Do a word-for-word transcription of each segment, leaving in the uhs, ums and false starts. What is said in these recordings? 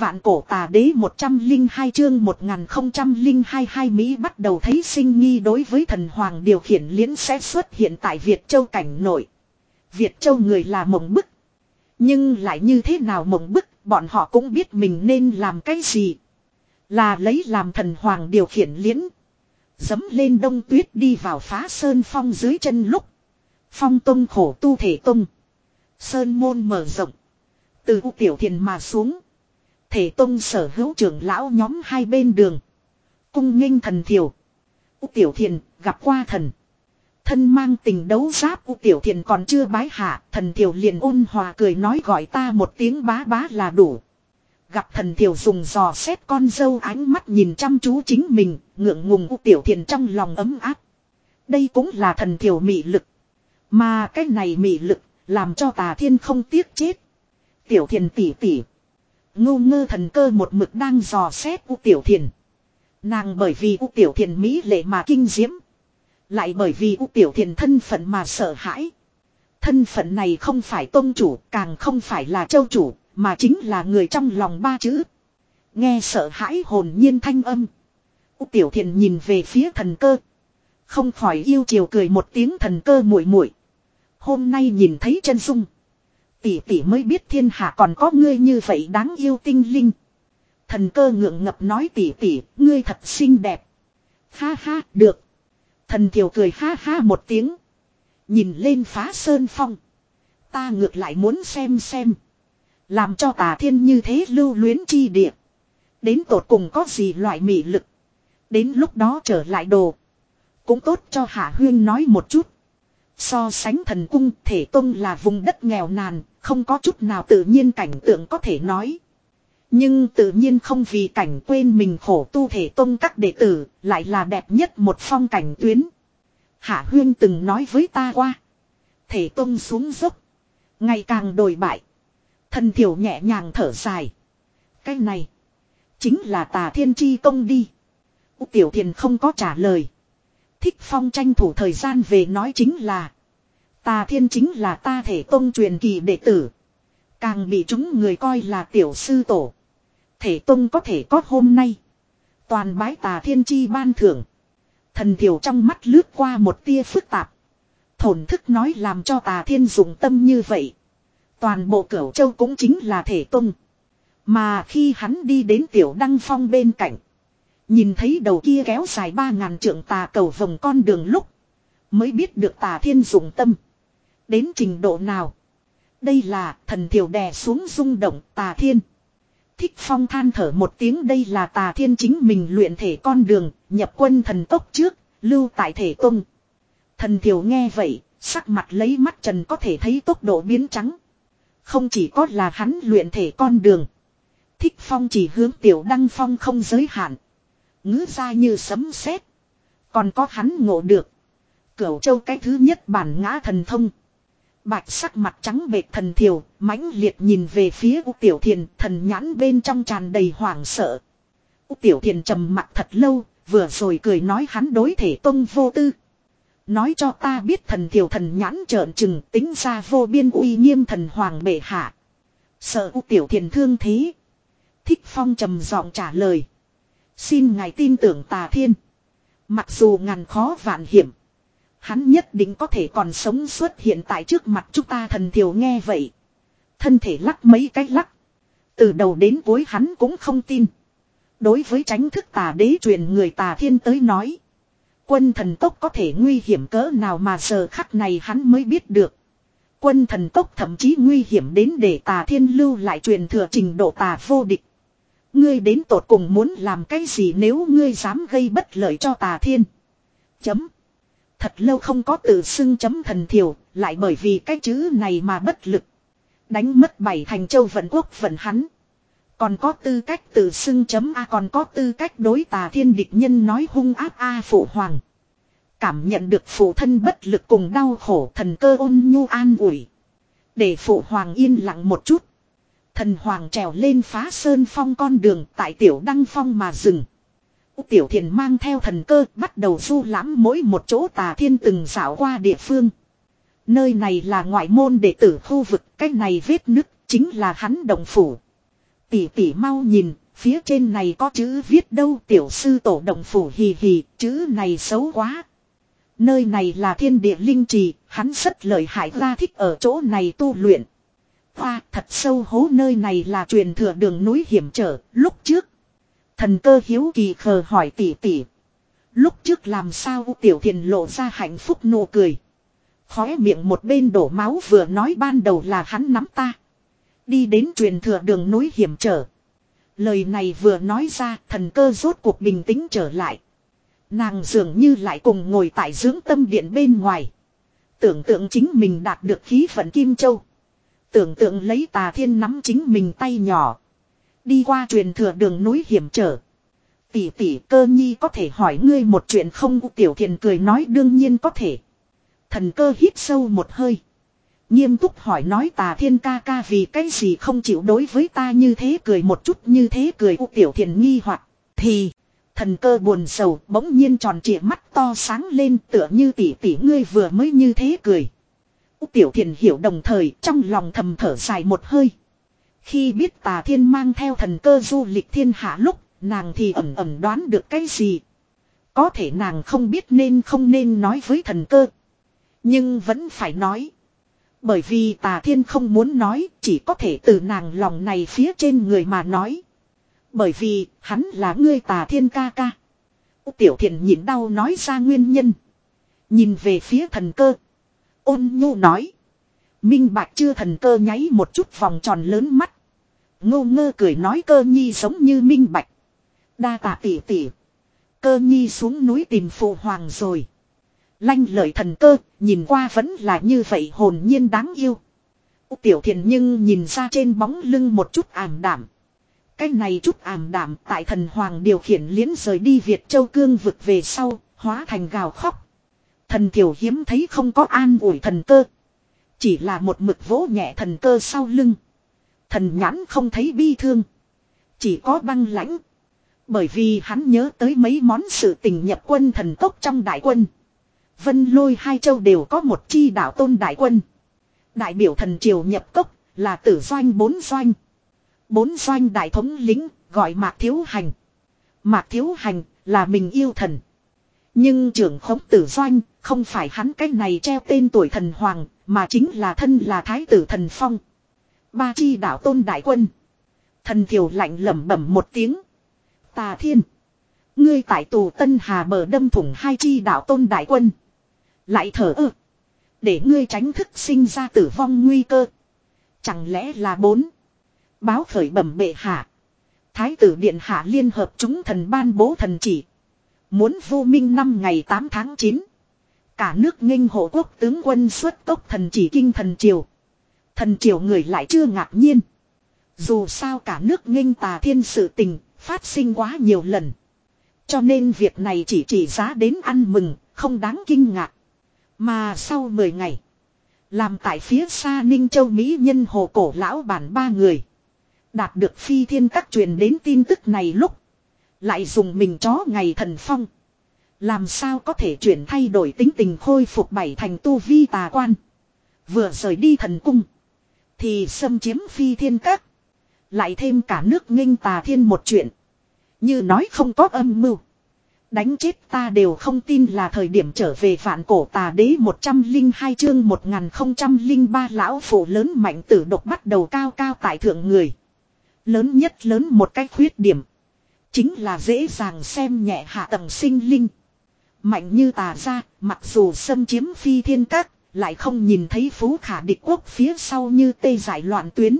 Vạn cổ tà đế một trăm linh hai chương một nghìn không trăm linh hai hai Mỹ bắt đầu thấy sinh nghi đối với thần hoàng điều khiển liễn sẽ xuất hiện tại Việt Châu cảnh nội. Việt Châu người là mộng bức. Nhưng lại như thế nào mộng bức, bọn họ cũng biết mình nên làm cái gì. Là lấy làm thần hoàng điều khiển liễn. Dấm lên đông tuyết đi vào phá sơn phong dưới chân lúc. Phong tông khổ tu thể tông. Sơn môn mở rộng. Từ U Tiểu Thiền mà xuống. Thể tông sở hữu trưởng lão nhóm hai bên đường. Cung nghênh thần thiểu. U Tiểu Thiền gặp qua thần. Thân mang tình đấu giáp U Tiểu Thiền còn chưa bái hạ. Thần thiểu liền ôn hòa cười nói gọi ta một tiếng bá bá là đủ. Gặp thần thiểu dùng giò xét con dâu ánh mắt nhìn chăm chú chính mình. Ngượng ngùng U Tiểu Thiền trong lòng ấm áp. Đây cũng là thần thiểu mị lực. Mà cái này mị lực làm cho Tà Thiên không tiếc chết. Tiểu Thiền tỉ tỉ. Ngô ngơ thần cơ một mực đang dò xét U Tiểu Thiền. Nàng bởi vì U Tiểu Thiền mỹ lệ mà kinh diễm. Lại bởi vì U Tiểu Thiền thân phận mà sợ hãi. Thân phận này không phải tôn chủ, càng không phải là châu chủ, mà chính là người trong lòng ba chữ. Nghe sợ hãi hồn nhiên thanh âm. U Tiểu Thiền nhìn về phía thần cơ. Không khỏi yêu chiều cười một tiếng thần cơ muội muội. Hôm nay nhìn thấy chân dung. Tỷ tỷ mới biết thiên hạ còn có ngươi như vậy đáng yêu tinh linh. Thần cơ ngượng ngập nói tỷ tỷ, ngươi thật xinh đẹp. Ha ha, được. Thần thiểu cười ha ha một tiếng. Nhìn lên phá sơn phong. Ta ngược lại muốn xem xem. Làm cho Tà Thiên như thế lưu luyến chi địa. Đến tột cùng có gì loại mị lực. Đến lúc đó trở lại đồ. Cũng tốt cho Hạ Huyên nói một chút. So sánh thần cung thể tông là vùng đất nghèo nàn, không có chút nào tự nhiên cảnh tượng có thể nói. Nhưng tự nhiên không vì cảnh quên mình khổ tu thể tông các đệ tử, lại là đẹp nhất một phong cảnh tuyến. Hạ Huyên từng nói với ta qua. Thể tông xuống dốc. Ngày càng đồi bại. Thần thiểu nhẹ nhàng thở dài. Cái này. Chính là Tà Thiên chi công đi. U Tiểu Thiền không có trả lời. Thích Phong tranh thủ thời gian về nói chính là. Tà Thiên chính là ta thể tông truyền kỳ đệ tử. Càng bị chúng người coi là tiểu sư tổ. Thể tông có thể có hôm nay. Toàn bái Tà Thiên chi ban thưởng. Thần thiểu trong mắt lướt qua một tia phức tạp. Thổn thức nói làm cho Tà Thiên dụng tâm như vậy. Toàn bộ Cửu Châu cũng chính là thể tông. Mà khi hắn đi đến Tiểu Đăng Phong bên cạnh. Nhìn thấy đầu kia kéo dài ba ngàn trượng tà cầu vòng con đường lúc. Mới biết được Tà Thiên dụng tâm. Đến trình độ nào. Đây là thần thiểu đè xuống rung động Tà Thiên. Thích Phong than thở một tiếng đây là Tà Thiên chính mình luyện thể con đường. Nhập quân thần tốc trước. Lưu tại thể tông. Thần thiểu nghe vậy. Sắc mặt lấy mắt trần có thể thấy tốc độ biến trắng. Không chỉ có là hắn luyện thể con đường. Thích Phong chỉ hướng Tiểu Đăng Phong không giới hạn. Ngữ ra như sấm sét. Còn có hắn ngộ được. Cửu Châu cái thứ nhất bản ngã thần thông. Bạch sắc mặt trắng bệch thần thiểu. Mãnh liệt nhìn về phía U Tiểu Thiền. Thần nhãn bên trong tràn đầy hoảng sợ. U Tiểu Thiền trầm mặt thật lâu. Vừa rồi cười nói hắn đối thể tông vô tư. Nói cho ta biết thần thiểu thần nhãn trợn trừng. Tính ra vô biên uy nghiêm thần hoàng bệ hạ. Sợ U Tiểu Thiền thương thế. Thích Phong trầm giọng trả lời. Xin ngài tin tưởng Tà Thiên. Mặc dù ngàn khó vạn hiểm. Hắn nhất định có thể còn sống xuất hiện tại trước mặt chúng ta thần thiểu nghe vậy. Thân thể lắc mấy cái lắc. Từ đầu đến cuối hắn cũng không tin. Đối với tránh thức tà đế truyền người Tà Thiên tới nói. Quân thần tốc có thể nguy hiểm cỡ nào mà giờ khắc này hắn mới biết được. Quân thần tốc thậm chí nguy hiểm đến để Tà Thiên lưu lại truyền thừa trình độ tà vô địch. Ngươi đến tột cùng muốn làm cái gì nếu ngươi dám gây bất lợi cho Tà Thiên. Chấm. Thật lâu không có tự xưng chấm thần thiểu, lại bởi vì cái chữ này mà bất lực. Đánh mất bảy thành châu vận quốc vận hắn. Còn có tư cách tự xưng chấm A còn có tư cách đối Tà Thiên địch nhân nói hung ác A phụ hoàng. Cảm nhận được phụ thân bất lực cùng đau khổ thần cơ ôn nhu an ủi. Để phụ hoàng yên lặng một chút. Thần hoàng trèo lên phá sơn phong con đường tại Tiểu Đăng Phong mà dừng. Tiểu Thiền mang theo thần cơ bắt đầu du lãm mỗi một chỗ Tà Thiên từng dạo qua địa phương. Nơi này là ngoại môn đệ tử khu vực, cái này vết nứt chính là hắn động phủ. Tỷ tỷ mau nhìn, phía trên này có chữ viết đâu, tiểu sư tổ động phủ hì hì, chữ này xấu quá. Nơi này là thiên địa linh trì, hắn rất lợi hại ra thích ở chỗ này tu luyện. Hoa, thật sâu hố, nơi này là truyền thừa đường núi hiểm trở, lúc trước. Thần cơ hiếu kỳ khờ hỏi tỷ tỷ. Lúc trước làm sao? Tiểu Thiền lộ ra hạnh phúc nụ cười. Khóe miệng một bên đổ máu, vừa nói ban đầu là hắn nắm ta đi đến truyền thừa đường núi hiểm trở. Lời này vừa nói ra, thần cơ rốt cuộc bình tĩnh trở lại. Nàng dường như lại cùng ngồi tại dưỡng tâm điện bên ngoài. Tưởng tượng chính mình đạt được khí vận Kim Châu. Tưởng tượng lấy Tà Thiên nắm chính mình tay nhỏ. Đi qua truyền thừa đường núi hiểm trở. Tỷ tỷ, Cơ nhi có thể hỏi ngươi một chuyện không? Tiểu Thiền cười nói đương nhiên có thể. Thần cơ hít sâu một hơi. Nghiêm túc hỏi nói Tà Thiên ca ca vì cái gì không chịu đối với ta như thế, cười một chút như thế cười. Tiểu Thiền nghi hoặc thì thần cơ buồn sầu, bỗng nhiên tròn trịa mắt to sáng lên, tựa như tỷ tỷ ngươi vừa mới như thế cười. Tiểu Thiền hiểu, đồng thời trong lòng thầm thở dài một hơi. Khi biết Tà Thiên mang theo thần cơ du lịch thiên hạ lúc, nàng thì ẩn ẩn đoán được cái gì. Có thể nàng không biết nên không nên nói với thần cơ. Nhưng vẫn phải nói. Bởi vì Tà Thiên không muốn nói, chỉ có thể từ nàng lòng này phía trên người mà nói. Bởi vì, hắn là ngươi Tà Thiên ca ca. Tiểu Thiền nhịn đau nói ra nguyên nhân. Nhìn về phía thần cơ. Ôn nhu nói. Minh bạch chưa? Thần cơ nháy một chút vòng tròn lớn mắt. Ngô ngơ cười nói Cơ nhi giống như minh bạch. Đa tạ tỷ tỷ. Cơ nhi xuống núi tìm phụ hoàng rồi. Lanh lợi thần cơ, nhìn qua vẫn là như vậy hồn nhiên đáng yêu. Tiểu Thiền nhưng nhìn ra trên bóng lưng một chút ảm đạm. Cái này chút ảm đạm tại thần hoàng điều khiển liễn rời đi Việt Châu cương vực về sau, hóa thành gào khóc. Thần Thiểu hiếm thấy không có an ủi thần cơ. Chỉ là một mực vỗ nhẹ thần cơ sau lưng. Thần nhãn không thấy bi thương. Chỉ có băng lãnh. Bởi vì hắn nhớ tới mấy món sự tình nhập quân thần tốc trong đại quân. Vân Lôi hai châu đều có một chi đạo tôn đại quân. Đại biểu thần triều nhập cốc là Tử Doanh bốn doanh. Bốn doanh đại thống lĩnh gọi Mạc Thiếu Hành. Mạc Thiếu Hành là mình yêu thần. Nhưng trưởng khống Tử Doanh không phải hắn cái này treo tên tuổi thần hoàng, mà chính là thân là thái tử Thần Phong. Ba chi đạo tôn đại quân. Thần Thiểu lạnh lẩm bẩm một tiếng. Tà Thiên, ngươi tại tù Tân Hà bờ đâm thủng hai chi đạo tôn đại quân. Lại thở ơ. Để ngươi tránh thức sinh ra tử vong nguy cơ. Chẳng lẽ là bốn. Báo khởi bẩm bệ hạ. Thái tử điện hạ liên hợp chúng thần ban bố thần chỉ. Muốn vô minh năm ngày tám tháng chín. Cả nước nghênh hộ quốc tướng quân xuất tốc thần chỉ kinh thần triều. Thần triều người lại chưa ngạc nhiên. Dù sao cả nước nghênh Tà Thiên sự tình phát sinh quá nhiều lần. Cho nên việc này chỉ chỉ giá đến ăn mừng, không đáng kinh ngạc. Mà sau mười ngày. Làm tại phía xa Ninh Châu Mỹ nhân hồ cổ lão bản ba người. Đạt được phi thiên các truyền đến tin tức này lúc. Lại dùng mình chó ngày thần phong. Làm sao có thể chuyển thay đổi tính tình khôi phục bảy thành tu vi tà quan. Vừa rời đi thần cung. Thì xâm chiếm phi thiên các. Lại thêm cả nước nghênh Tà Thiên một chuyện. Như nói không có âm mưu. Đánh chết ta đều không tin là thời điểm trở về vạn cổ tà đế. Một trăm linh hai chương một nghìn không trăm linh ba lão phụ lớn mạnh tử độc bắt đầu cao cao tại thượng người. Lớn nhất lớn một cái khuyết điểm. Chính là dễ dàng xem nhẹ hạ tầng sinh linh. Mạnh như Tà gia, mặc dù xâm chiếm phi thiên các, lại không nhìn thấy phú khả địch quốc phía sau như tê giải loạn tuyến.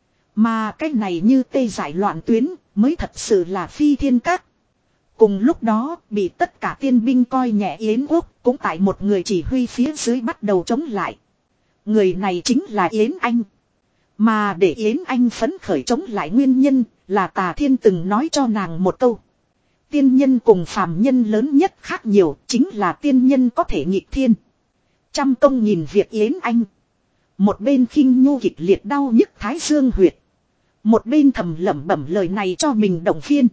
Mà cái này như tê giải loạn tuyến, mới thật sự là phi thiên các. Cùng lúc đó, bị tất cả tiên binh coi nhẹ Yến quốc, cũng tại một người chỉ huy phía dưới bắt đầu chống lại. Người này chính là Yến Anh. Mà để Yến Anh phấn khởi chống lại nguyên nhân, là Tà Thiên từng nói cho nàng một câu. Tiên nhân cùng phàm nhân lớn nhất khác nhiều, chính là tiên nhân có thể nghịch thiên. Trăm công nhìn việc Yến Anh. Một bên khinh nhu kịch liệt đau nhức thái dương huyệt. Một bên thầm lẩm bẩm lời này cho mình động viên.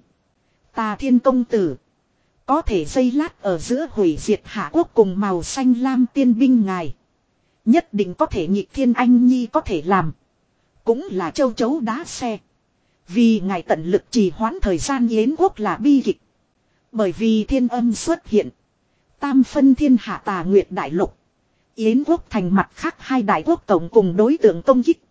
Tà Thiên công tử. Có thể giây lát ở giữa hủy diệt hạ quốc cùng màu xanh lam tiên binh ngài. Nhất định có thể nhịp thiên anh nhi có thể làm. Cũng là châu chấu đá xe. Vì ngài tận lực trì hoãn thời gian Yến quốc là bi kịch. Bởi vì thiên âm xuất hiện. Tam phân thiên hạ Tà Nguyệt đại lục. Yến quốc thành mặt khác hai đại quốc tổng cùng đối tượng công kích.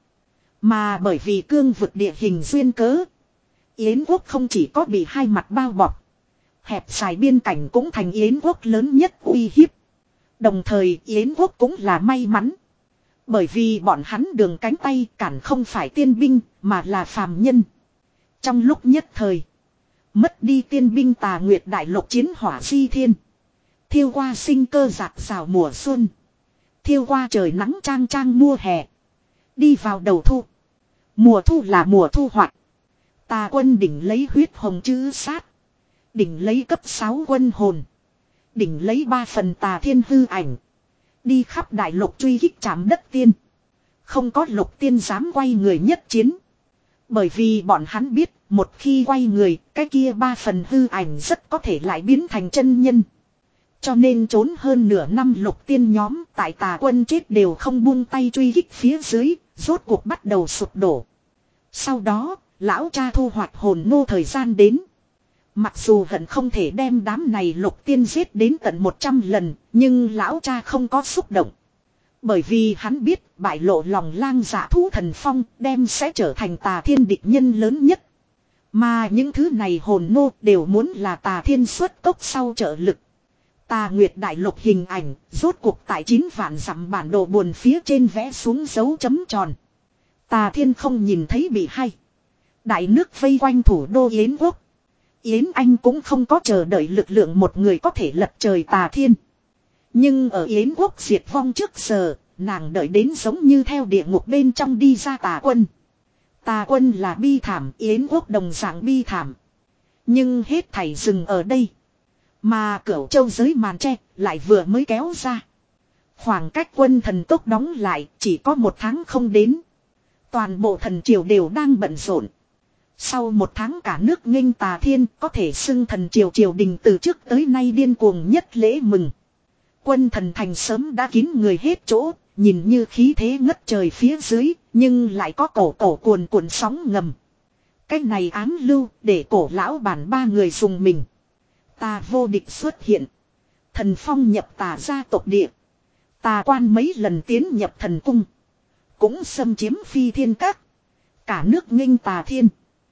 Mà bởi vì cương vực địa hình duyên cớ. Yến quốc không chỉ có bị hai mặt bao bọc. Hẹp dài biên cảnh cũng thành Yến quốc lớn nhất uy hiếp. Đồng thời Yến quốc cũng là may mắn. Bởi vì bọn hắn đường cánh tay cản không phải tiên binh mà là phàm nhân. Trong lúc nhất thời. Mất đi tiên binh Tà Nguyệt đại lục chiến hỏa di thiên. Thiêu qua sinh cơ giạt rào mùa xuân. Thiêu qua trời nắng trang trang mùa hè. Đi vào đầu thu. Mùa thu là mùa thu hoạch. Tà quân đỉnh lấy huyết hồng chữ sát. Đỉnh lấy cấp sáu quân hồn. Đỉnh lấy ba phần tà thiên hư ảnh. Đi khắp đại lục truy kích chạm đất tiên. Không có lục tiên dám quay người nhất chiến. Bởi vì bọn hắn biết một khi quay người, cái kia ba phần hư ảnh rất có thể lại biến thành chân nhân. Cho nên trốn hơn nửa năm lục tiên nhóm tại Tà quân chết đều không buông tay truy kích phía dưới, rốt cuộc bắt đầu sụp đổ. Sau đó, lão cha thu hoạch hồn nô thời gian đến. Mặc dù hận không thể đem đám này lục tiên giết đến tận một trăm lần, nhưng lão cha không có xúc động. Bởi vì hắn biết bại lộ lòng lang dạ thú thần phong đem sẽ trở thành Tà thiên địch nhân lớn nhất. Mà những thứ này hồn nô đều muốn là Tà thiên xuất cốc sau trợ lực. Tà Nguyệt đại lục hình ảnh rốt cuộc tại chín vạn dặm bản đồ buồn phía trên vẽ xuống dấu chấm tròn. Tà thiên không nhìn thấy bị hay. Đại nước vây quanh thủ đô Yến quốc. Yến Anh cũng không có chờ đợi lực lượng một người có thể lật trời Tà thiên. Nhưng ở Yến quốc diệt vong trước giờ, nàng đợi đến giống như theo địa ngục bên trong đi ra Tà quân. Tà quân là bi thảm, Yến quốc đồng dạng bi thảm. Nhưng hết thảy dừng ở đây. Mà Cửu Châu giới màn tre lại vừa mới kéo ra. Khoảng cách quân thần tốc đóng lại chỉ có một tháng không đến. Toàn bộ thần triều đều đang bận rộn. Sau một tháng cả nước nghênh Tà thiên có thể xưng thần triều triều đình từ trước tới nay điên cuồng nhất lễ mừng. Quân thần thành sớm đã kín người hết chỗ, nhìn như khí thế ngất trời phía dưới, nhưng lại có cổ cổ cuồn cuộn sóng ngầm. Cách này ám lưu để cổ lão bản ba người dùng mình. Tà vô địch xuất hiện. Thần phong nhập Tà gia tộc địa. Tà quan mấy lần tiến nhập thần cung. Cũng xâm chiếm phi thiên các. Cả nước nghênh Tà thiên.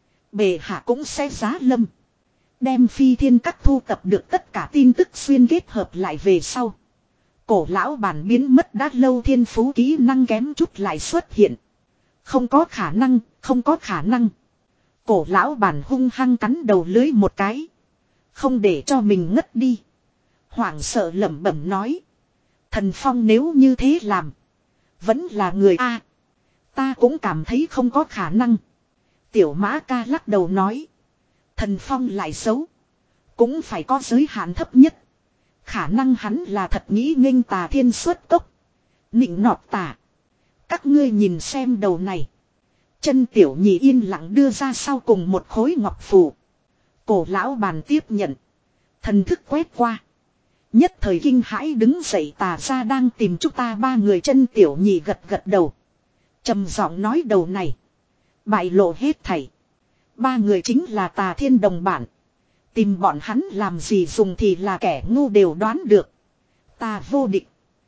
Bệ hạ cũng sẽ giá lâm. Đem phi thiên các thu tập được tất cả tin tức xuyên kết hợp lại về sau. Cổ lão bản biến mất đã lâu thiên phú kỹ năng kém chút lại xuất hiện. Không có khả năng, không có khả năng. Cổ lão bản hung hăng cắn đầu lưới một cái. Không để cho mình ngất đi. Hoảng sợ lẩm bẩm nói. Thần phong nếu như thế làm. Vẫn là người A. Ta cũng cảm thấy không có khả năng. Tiểu mã ca lắc đầu nói. Thần phong lại xấu. Cũng phải có giới hạn thấp nhất. Khả năng hắn là thật nghĩ nghênh Tà thiên xuất cốc. Nịnh nọt tà. Các ngươi nhìn xem đầu này. Chân tiểu nhị yên lặng đưa ra sau cùng một khối ngọc phù. Cổ lão bàn tiếp nhận. Thần thức quét qua. Nhất thời kinh hãi đứng dậy Tà gia đang tìm chúng ta ba người. Chân tiểu nhị gật gật đầu. Trầm giọng nói đầu này. Bại lộ hết thảy. Ba người chính là Tà thiên đồng bản. Tìm bọn hắn làm gì dùng thì là kẻ ngu đều đoán được. Tà vô địch.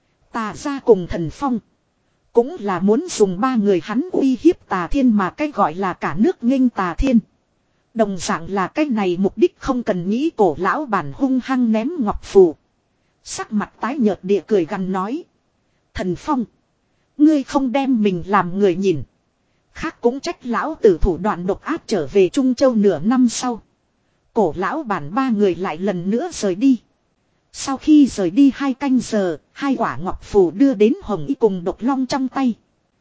Tà gia cùng thần phong. Cũng là muốn dùng ba người hắn uy hiếp Tà thiên mà cái gọi là cả nước nghênh Tà thiên. Đồng dạng là cái này mục đích không cần nghĩ cổ lão bản hung hăng ném ngọc phù. Sắc mặt tái nhợt địa cười gằn nói. Thần phong. Ngươi không đem mình làm người nhìn. Khác cũng trách lão tử thủ đoạn độc ác trở về Trung Châu nửa năm sau. Cổ lão bản ba người lại lần nữa rời đi. Sau khi rời đi hai canh giờ, hai quả ngọc phù đưa đến Hồng Y cùng Độc Long trong tay.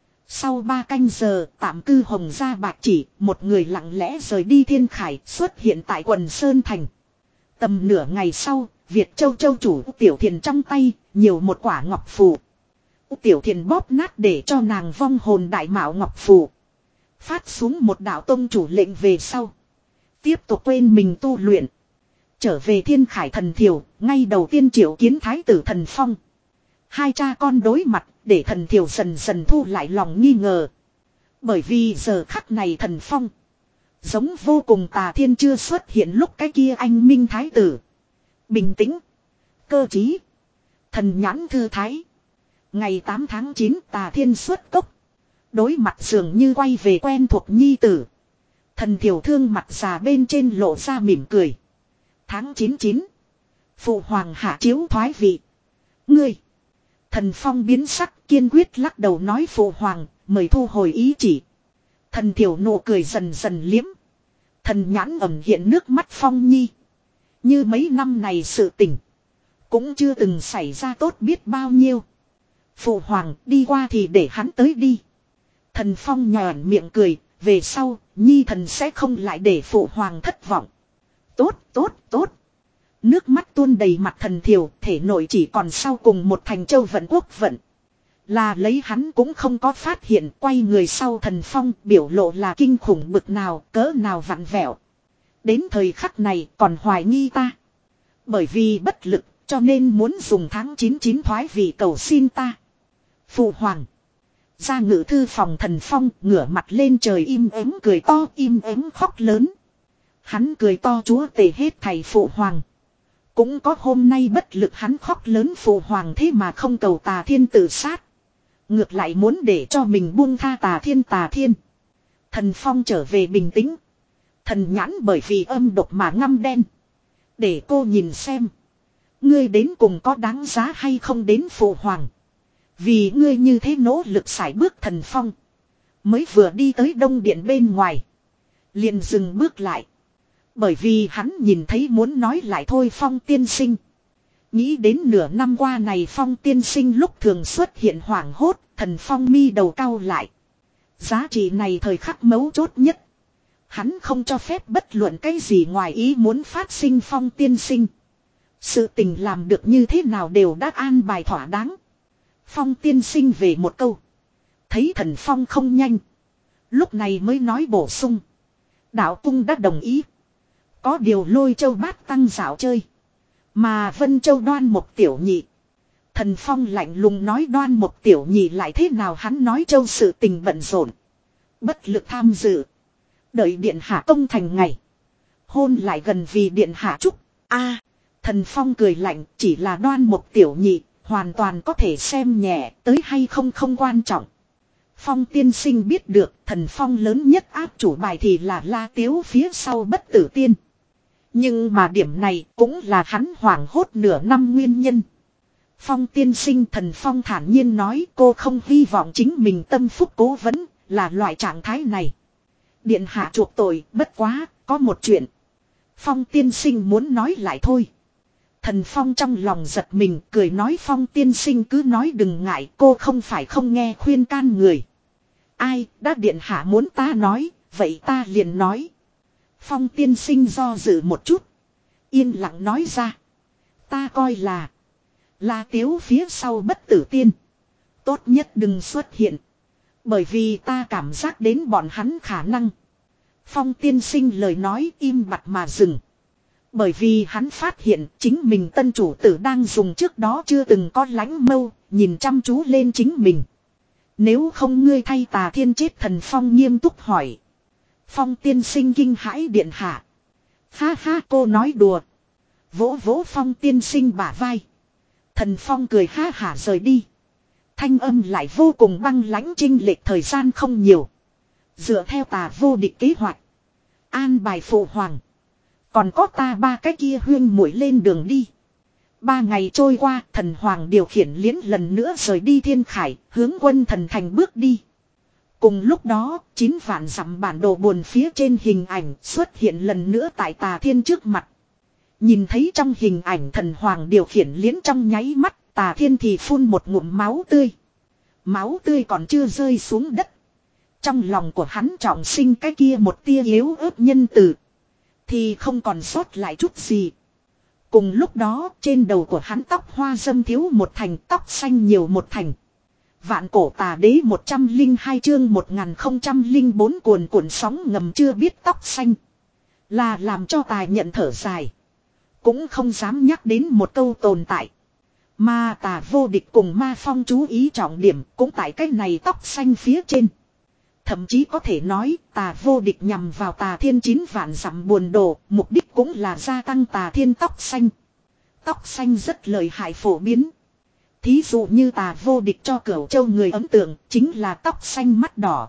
Sau ba canh giờ, tạm cư Hồng gia bạc chỉ, một người lặng lẽ rời đi Thiên Khải xuất hiện tại quần Sơn Thành. Tầm nửa ngày sau, Việt Châu Châu chủ Tiểu Thiền trong tay, nhiều một quả ngọc phù. Tiểu Thiền bóp nát để cho nàng vong hồn đại mạo ngọc phù. Phát xuống một đạo tông chủ lệnh về sau. Tiếp tục quên mình tu luyện. Trở về Thiên Khải thần thiều, ngay đầu tiên triệu kiến thái tử thần phong. Hai cha con đối mặt, để thần thiều dần dần thu lại lòng nghi ngờ. Bởi vì giờ khắc này thần phong. Giống vô cùng Tà Thiên chưa xuất hiện lúc cái kia anh minh thái tử. Bình tĩnh. Cơ trí. Thần nhãn thư thái. Ngày tám tháng chín Tà Thiên xuất cốc. Đối mặt dường như quay về quen thuộc nhi tử. Thần thiểu thương mặt già bên trên lộ ra mỉm cười. Tháng chín chín. Phụ hoàng hạ chiếu thoái vị. Ngươi. Thần Phong biến sắc kiên quyết lắc đầu nói phụ hoàng, mời thu hồi ý chỉ. Thần thiểu nụ cười dần dần liếm. Thần nhãn ẩm hiện nước mắt Phong Nhi. Như mấy năm này sự tình. Cũng chưa từng xảy ra tốt biết bao nhiêu. Phụ hoàng đi qua thì để hắn tới đi. Thần Phong nhòn miệng cười. Về sau, Nhi thần sẽ không lại để phụ hoàng thất vọng. Tốt, tốt, tốt. Nước mắt tuôn đầy mặt thần thiểu, thể nội chỉ còn sau cùng một thành châu vận quốc vận. Là lấy hắn cũng không có phát hiện, quay người sau thần Phong biểu lộ là kinh khủng bực nào, cỡ nào vặn vẹo. Đến thời khắc này còn hoài nghi ta. Bởi vì bất lực, cho nên muốn dùng tháng chín chín thoái vị cầu xin ta. Phụ hoàng. Ra ngự thư phòng thần Phong ngửa mặt lên trời im ắng cười to im ắng khóc lớn. Hắn cười to chúa tể hết thầy phụ hoàng. Cũng có hôm nay bất lực hắn khóc lớn phụ hoàng thế mà không cầu Tà Thiên tự sát. Ngược lại muốn để cho mình buông tha Tà Thiên Tà Thiên. Thần Phong trở về bình tĩnh. Thần nhãn bởi vì âm độc mà ngăm đen. Để cô nhìn xem. Ngươi đến cùng có đáng giá hay không đến phụ hoàng. Vì ngươi như thế nỗ lực sải bước thần Phong. Mới vừa đi tới đông điện bên ngoài. Liền dừng bước lại. Bởi vì hắn nhìn thấy muốn nói lại thôi Phong tiên sinh. Nghĩ đến nửa năm qua này Phong tiên sinh lúc thường xuất hiện hoảng hốt. Thần Phong mi đầu cau lại. Giá trị này thời khắc mấu chốt nhất. Hắn không cho phép bất luận cái gì ngoài ý muốn phát sinh Phong tiên sinh. Sự tình làm được như thế nào đều đã an bài thỏa đáng. Phong tiên sinh về một câu. Thấy thần Phong không nhanh. Lúc này mới nói bổ sung. Đạo cung đã đồng ý. Có điều Lôi Châu bát tăng dạo chơi. Mà Vân Châu đoan một tiểu nhị. Thần Phong lạnh lùng nói đoan một tiểu nhị lại thế nào hắn nói Châu sự tình bận rộn. Bất lực tham dự. Đợi điện hạ công thành ngày. Hôn lại gần vì điện hạ chúc. A, thần Phong cười lạnh chỉ là đoan một tiểu nhị. Hoàn toàn có thể xem nhẹ tới hay không không quan trọng. Phong tiên sinh biết được thần Phong lớn nhất áp chủ bài thì là La Tiếu phía sau bất tử tiên. Nhưng mà điểm này cũng là hắn hoảng hốt nửa năm nguyên nhân. Phong tiên sinh thần Phong thản nhiên nói cô không hy vọng chính mình tâm phúc cố vấn là loại trạng thái này. Điện hạ chuộc tội bất quá có một chuyện. Phong tiên sinh muốn nói lại thôi. Thần Phong trong lòng giật mình cười nói Phong tiên sinh cứ nói đừng ngại cô không phải không nghe khuyên can người. Ai đã điện hạ muốn ta nói vậy ta liền nói. Phong tiên sinh do dự một chút. Yên lặng nói ra. Ta coi là. La Tiếu phía sau bất tử tiên. Tốt nhất đừng xuất hiện. Bởi vì ta cảm giác đến bọn hắn khả năng. Phong tiên sinh lời nói im bặt mà dừng. Bởi vì hắn phát hiện chính mình tân chủ tử đang dùng trước đó chưa từng có lánh mâu, nhìn chăm chú lên chính mình. Nếu không ngươi thay Tà Thiên chết thần Phong nghiêm túc hỏi. Phong tiên sinh kinh hãi điện hạ. Ha ha cô nói đùa. Vỗ vỗ Phong tiên sinh bả vai. Thần Phong cười ha hả rời đi. Thanh âm lại vô cùng băng lãnh chênh lệch thời gian không nhiều. Dựa theo Tà vô địch kế hoạch. An bài phụ hoàng. Còn có ta ba cái kia huyên muội lên đường đi. Ba ngày trôi qua thần hoàng điều khiển liễn lần nữa rời đi thiên khải hướng quân thần thành bước đi. Cùng lúc đó chín vạn dặm bản đồ buồn phía trên hình ảnh xuất hiện lần nữa tại Tà Thiên trước mặt. Nhìn thấy trong hình ảnh thần hoàng điều khiển liễn trong nháy mắt Tà Thiên thì phun một ngụm máu tươi. Máu tươi còn chưa rơi xuống đất. Trong lòng của hắn trọng sinh cái kia một tia yếu ớt nhân từ. Thì không còn sót lại chút gì. Cùng lúc đó trên đầu của hắn tóc hoa dâm thiếu một thành tóc xanh nhiều một thành. Vạn cổ tà đế một trăm linh hai chương một nghìn không trăm linh bốn cuồn cuộn sóng ngầm chưa biết tóc xanh. Là làm cho tài nhận thở dài. Cũng không dám nhắc đến một câu tồn tại. Mà tà vô địch cùng ma phong chú ý trọng điểm cũng tại cái này tóc xanh phía trên. Thậm chí có thể nói tà vô địch nhằm vào tà thiên chín vạn dặm buồn đồ, mục đích cũng là gia tăng tà thiên tóc xanh. Tóc xanh rất lợi hại phổ biến. Thí dụ như tà vô địch cho Cửu Châu người ấn tượng chính là tóc xanh mắt đỏ.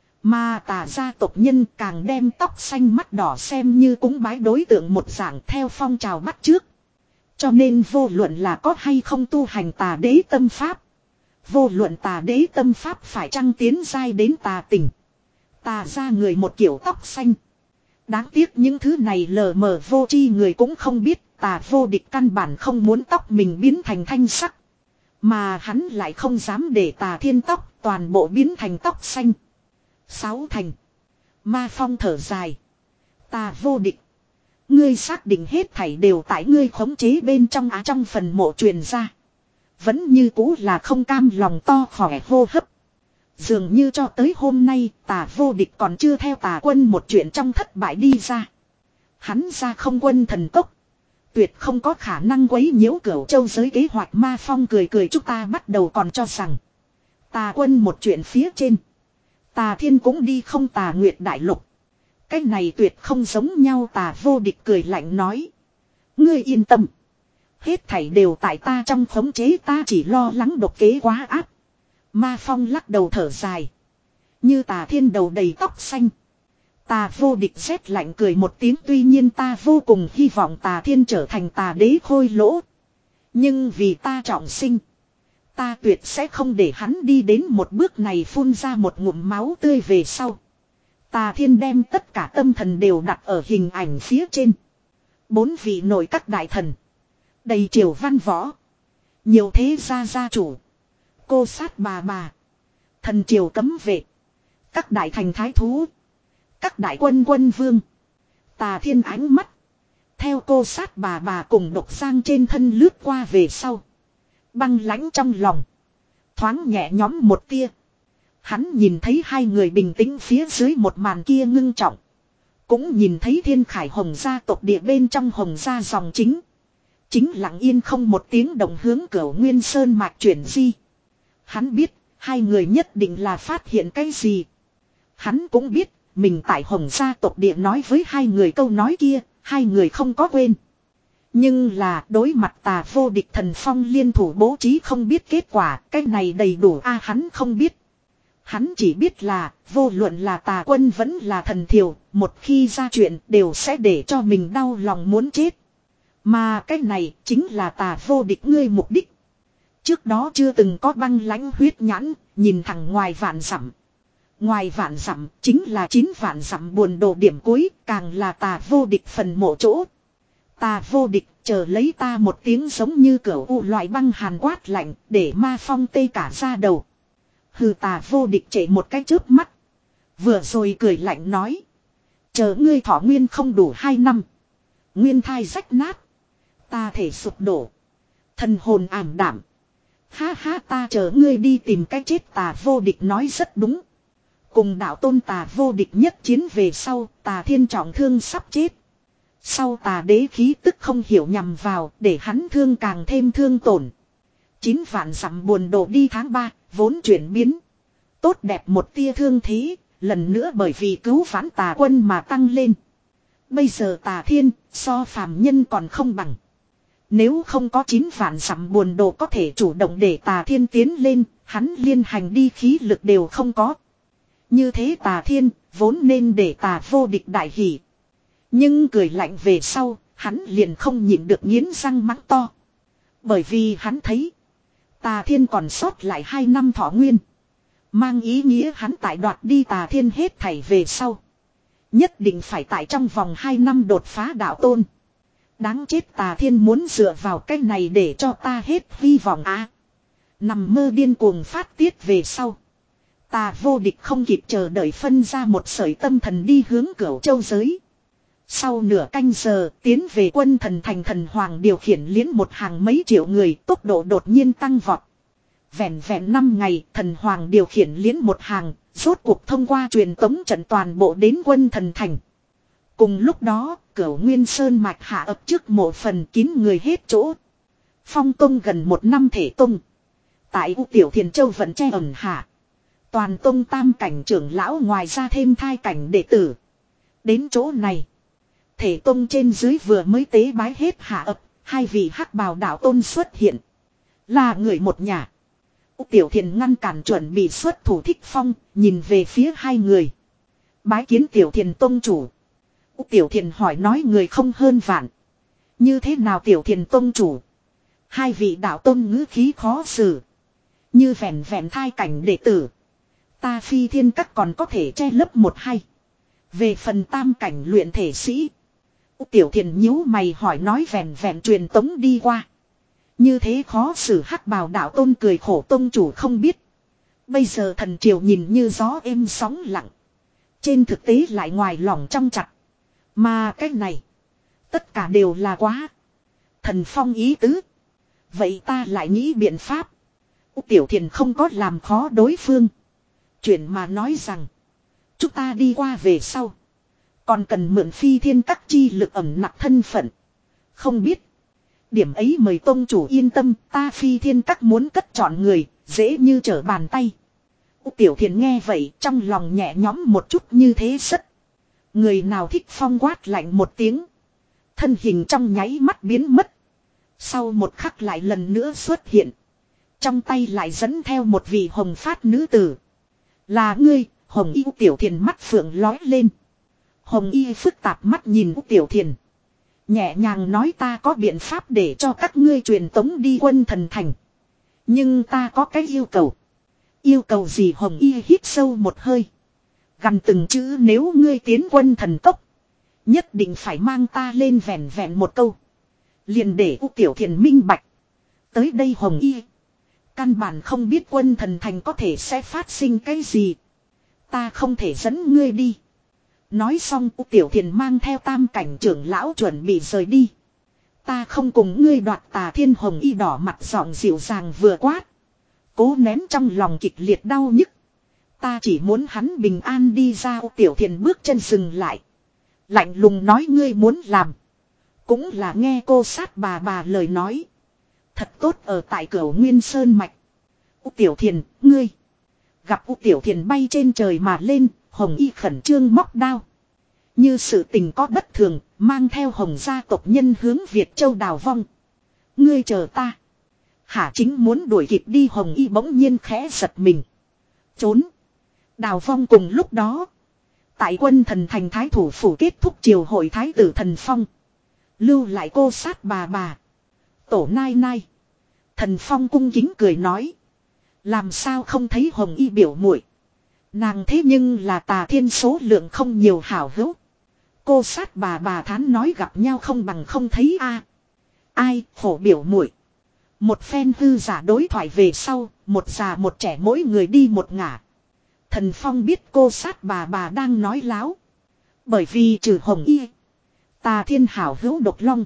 Mà tà gia tộc nhân càng đem tóc xanh mắt đỏ xem như cúng bái đối tượng một dạng theo phong trào bắt chước. Cho nên vô luận là có hay không tu hành tà đế tâm pháp. Vô luận tà đế tâm pháp phải chăng tiến giai đến tà tình. Tà gia người một kiểu tóc xanh. Đáng tiếc những thứ này lờ mờ vô tri người cũng không biết tà vô địch căn bản không muốn tóc mình biến thành thanh sắc. Mà hắn lại không dám để tà thiên tóc toàn bộ biến thành tóc xanh. Sáu thành. Ma Phong thở dài. Tà vô địch. Ngươi xác định hết thảy đều tại ngươi khống chế bên trong á trong phần mộ truyền ra. Vẫn như cũ là không cam lòng to khỏe hô hấp. Dường như cho tới hôm nay tà vô địch còn chưa theo tà quân một chuyện trong thất bại đi ra. Hắn ra không quân thần tốc. Tuyệt không có khả năng quấy nhiễu Cửu Châu giới kế hoạch. Ma Phong cười cười chúng ta bắt đầu còn cho rằng. Tà quân một chuyện phía trên. Tà thiên cũng đi không tà nguyệt đại lục. Cái này tuyệt không giống nhau. Tà vô địch cười lạnh nói. Ngươi yên tâm. Hết thảy đều tại ta trong khống chế, ta chỉ lo lắng độc kế quá áp. Ma Phong lắc đầu thở dài. Như tà thiên đầu đầy tóc xanh. Tà vô địch rét lạnh cười một tiếng, tuy nhiên ta vô cùng hy vọng tà thiên trở thành tà đế khôi lỗ. Nhưng vì ta trọng sinh. Ta tuyệt sẽ không để hắn đi đến một bước này. Phun ra một ngụm máu tươi về sau. Tà thiên đem tất cả tâm thần đều đặt ở hình ảnh phía trên. Bốn vị nội các đại thần. Đầy triều văn võ. Nhiều thế gia gia chủ. Cô sát bà bà. Thần triều cấm vệ. Các đại thành thái thú. Các đại quân quân vương. Tà thiên ánh mắt. Theo cô sát bà bà cùng độc giang trên thân lướt qua về sau. Băng lãnh trong lòng. Thoáng nhẹ nhõm một tia. Hắn nhìn thấy hai người bình tĩnh phía dưới một màn kia ngưng trọng. Cũng nhìn thấy thiên khải hồng gia tộc địa bên trong hồng gia dòng chính. Chính lặng yên không một tiếng động hướng Cửu Nguyên Sơn mạch chuyển di. Hắn biết, hai người nhất định là phát hiện cái gì. Hắn cũng biết, mình tại hồng gia tộc địa nói với hai người câu nói kia, hai người không có quên. Nhưng là đối mặt tà vô địch thần phong liên thủ bố trí không biết kết quả, cái này đầy đủ a hắn không biết. Hắn chỉ biết là, vô luận là tà quân vẫn là thần thiều, một khi ra chuyện đều sẽ để cho mình đau lòng muốn chết. Mà cái này chính là tà vô địch ngươi mục đích. Trước đó chưa từng có băng lãnh huyết nhãn, nhìn thẳng ngoài vạn dặm. Ngoài vạn dặm chính là chín vạn dặm buồn đồ điểm cuối, càng là tà vô địch phần mộ chỗ. Tà vô địch chờ lấy ta một tiếng giống như cửu u loại băng hàn quát lạnh, để Ma Phong tê cả ra đầu. Hừ, tà vô địch chạy một cái chớp mắt. Vừa rồi cười lạnh nói. Chờ ngươi thọ nguyên không đủ hai năm. Nguyên thai rách nát. Ta thể sụp đổ. Thần hồn ảm đảm. Ha ha, ta chờ ngươi đi tìm cái chết. Tà vô địch nói rất đúng. Cùng đạo tôn tà vô địch nhất chiến về sau, tà thiên trọng thương sắp chết. Sau tà đế khí tức không hiểu nhằm vào, để hắn thương càng thêm thương tổn. Chín vạn dặm buồn đổ đi tháng ba, vốn chuyển biến. Tốt đẹp một tia thương thế, lần nữa bởi vì cứu vãn tà quân mà tăng lên. Bây giờ tà thiên, so phàm nhân còn không bằng. Nếu không có chín vạn dặm buồn đồ có thể chủ động để tà thiên tiến lên, hắn liên hành đi khí lực đều không có. Như thế tà thiên, vốn nên để tà vô địch đại hỷ. Nhưng cười lạnh về sau, hắn liền không nhịn được nghiến răng mắng to. Bởi vì hắn thấy, tà thiên còn sót lại hai năm thọ nguyên. Mang ý nghĩa hắn tại đoạt đi tà thiên hết thảy về sau. Nhất định phải tại trong vòng hai năm đột phá đạo tôn. Đáng chết, tà thiên muốn dựa vào cái này để cho ta hết hy vọng á. À, nằm mơ điên cuồng phát tiết về sau. Tà vô địch không kịp chờ đợi phân ra một sợi tâm thần đi hướng Cửu Châu giới. Sau nửa canh giờ tiến về quân thần thành, thần hoàng điều khiển liễn một hàng mấy triệu người, tốc độ đột nhiên tăng vọt. Vẹn vẹn năm ngày, thần hoàng điều khiển liễn một hàng, rốt cuộc thông qua truyền tống trận toàn bộ đến quân thần thành. Cùng lúc đó, Cửu Nguyên Sơn mạch hạ ập trước mộ phần kín người hết chỗ. Phong tông gần một năm thể tông. Tại U Tiểu Thiền Châu vẫn che ẩn hạ. Toàn tông tam cảnh trưởng lão ngoài ra thêm thai cảnh đệ tử. Đến chỗ này. Thể tông trên dưới vừa mới tế bái hết hạ ập. Hai vị hắc bào đạo tôn xuất hiện. Là người một nhà. Úc Tiểu Thiền ngăn cản chuẩn bị xuất thủ Thích Phong. Nhìn về phía hai người. Bái kiến Tiểu Thiền tông chủ. Úc Tiểu Thiền hỏi nói người không hơn vạn. Như thế nào Tiểu Thiền tông chủ? Hai vị đạo tôn ngữ khí khó xử. Như vẹn vẹn thai cảnh đệ tử. Ta Phi Thiên Các còn có thể che lấp một hai. Về phần tam cảnh luyện thể sĩ. Úc Tiểu Thiền nhíu mày hỏi nói vẹn vẹn truyền tống đi qua. Như thế khó xử hắc bào đạo tôn cười khổ tông chủ không biết. Bây giờ thần triều nhìn như gió êm sóng lặng. Trên thực tế lại ngoài lòng trong chặt. Mà cái này. Tất cả đều là quá. Thần Phong ý tứ. Vậy ta lại nghĩ biện pháp. Úc Tiểu Thiền không có làm khó đối phương. Chuyện mà nói rằng. Chúng ta đi qua về sau. Còn cần mượn Phi Thiên Các chi lực ẩm nặng thân phận. Không biết. Điểm ấy mời tông chủ yên tâm. Ta Phi Thiên Các muốn cất chọn người. Dễ như trở bàn tay. Úc Tiểu Thiền nghe vậy. Trong lòng nhẹ nhõm một chút như thế rất. Người nào Thích Phong quát lạnh một tiếng. Thân hình trong nháy mắt biến mất. Sau một khắc lại lần nữa xuất hiện. Trong tay lại dẫn theo một vị hồng phát nữ tử. Là ngươi, Hồng Y. Tiểu Thiền mắt phượng lói lên. Hồng Y phức tạp mắt nhìn Úc Tiểu Thiền. Nhẹ nhàng nói ta có biện pháp để cho các ngươi truyền tống đi Quân Thần Thành. Nhưng ta có cái yêu cầu. Yêu cầu gì? Hồng Y hít sâu một hơi. Gần từng chữ nếu ngươi tiến Quân Thần Cốc. Nhất định phải mang ta lên vẹn vẹn một câu. Liền để Úc Tiểu Thiền minh bạch. Tới đây Hồng Y. Căn bản không biết Quân Thần Thành có thể sẽ phát sinh cái gì. Ta không thể dẫn ngươi đi. Nói xong Úc Tiểu Thiền mang theo tam cảnh trưởng lão chuẩn bị rời đi. Ta không cùng ngươi đoạt Tà Thiên. Hồng Y đỏ mặt giọng dịu dàng vừa quát. Cố nén trong lòng kịch liệt đau nhức. Ta chỉ muốn hắn bình an đi ra. Úc Tiểu Thiền bước chân dừng lại. Lạnh lùng nói ngươi muốn làm. Cũng là nghe cô sát bà bà lời nói. Thật tốt ở tại Cửu Nguyên Sơn Mạch. Úc Tiểu Thiền, ngươi. Gặp Úc Tiểu Thiền bay trên trời mà lên, Hồng Y khẩn trương móc đao. Như sự tình có bất thường, mang theo Hồng gia tộc nhân hướng Việt Châu đào vong. Ngươi chờ ta. Hả chính muốn đuổi kịp đi. Hồng Y bỗng nhiên khẽ giật mình. Trốn. Đào vong cùng lúc đó. Tại Quân Thần Thành thái thủ phủ kết thúc triều hội thái tử Thần Phong. Lưu lại cô sát bà bà. Tổ nai nai. Thần Phong cung kính cười nói. Làm sao không thấy Hồng Y biểu muội. Nàng thế nhưng là Tà Thiên số lượng không nhiều hảo hữu. Cô sát bà bà thán nói gặp nhau không bằng không thấy a. Ai khổ biểu muội. Một phen hư giả đối thoại về sau. Một già một trẻ mỗi người đi một ngả. Thần Phong biết cô sát bà bà đang nói láo. Bởi vì trừ Hồng Y. Tà Thiên hảo hữu Độc Long.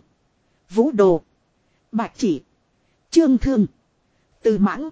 Vũ Đồ. Bạch Chỉ. Trương Thương. Từ Mãng.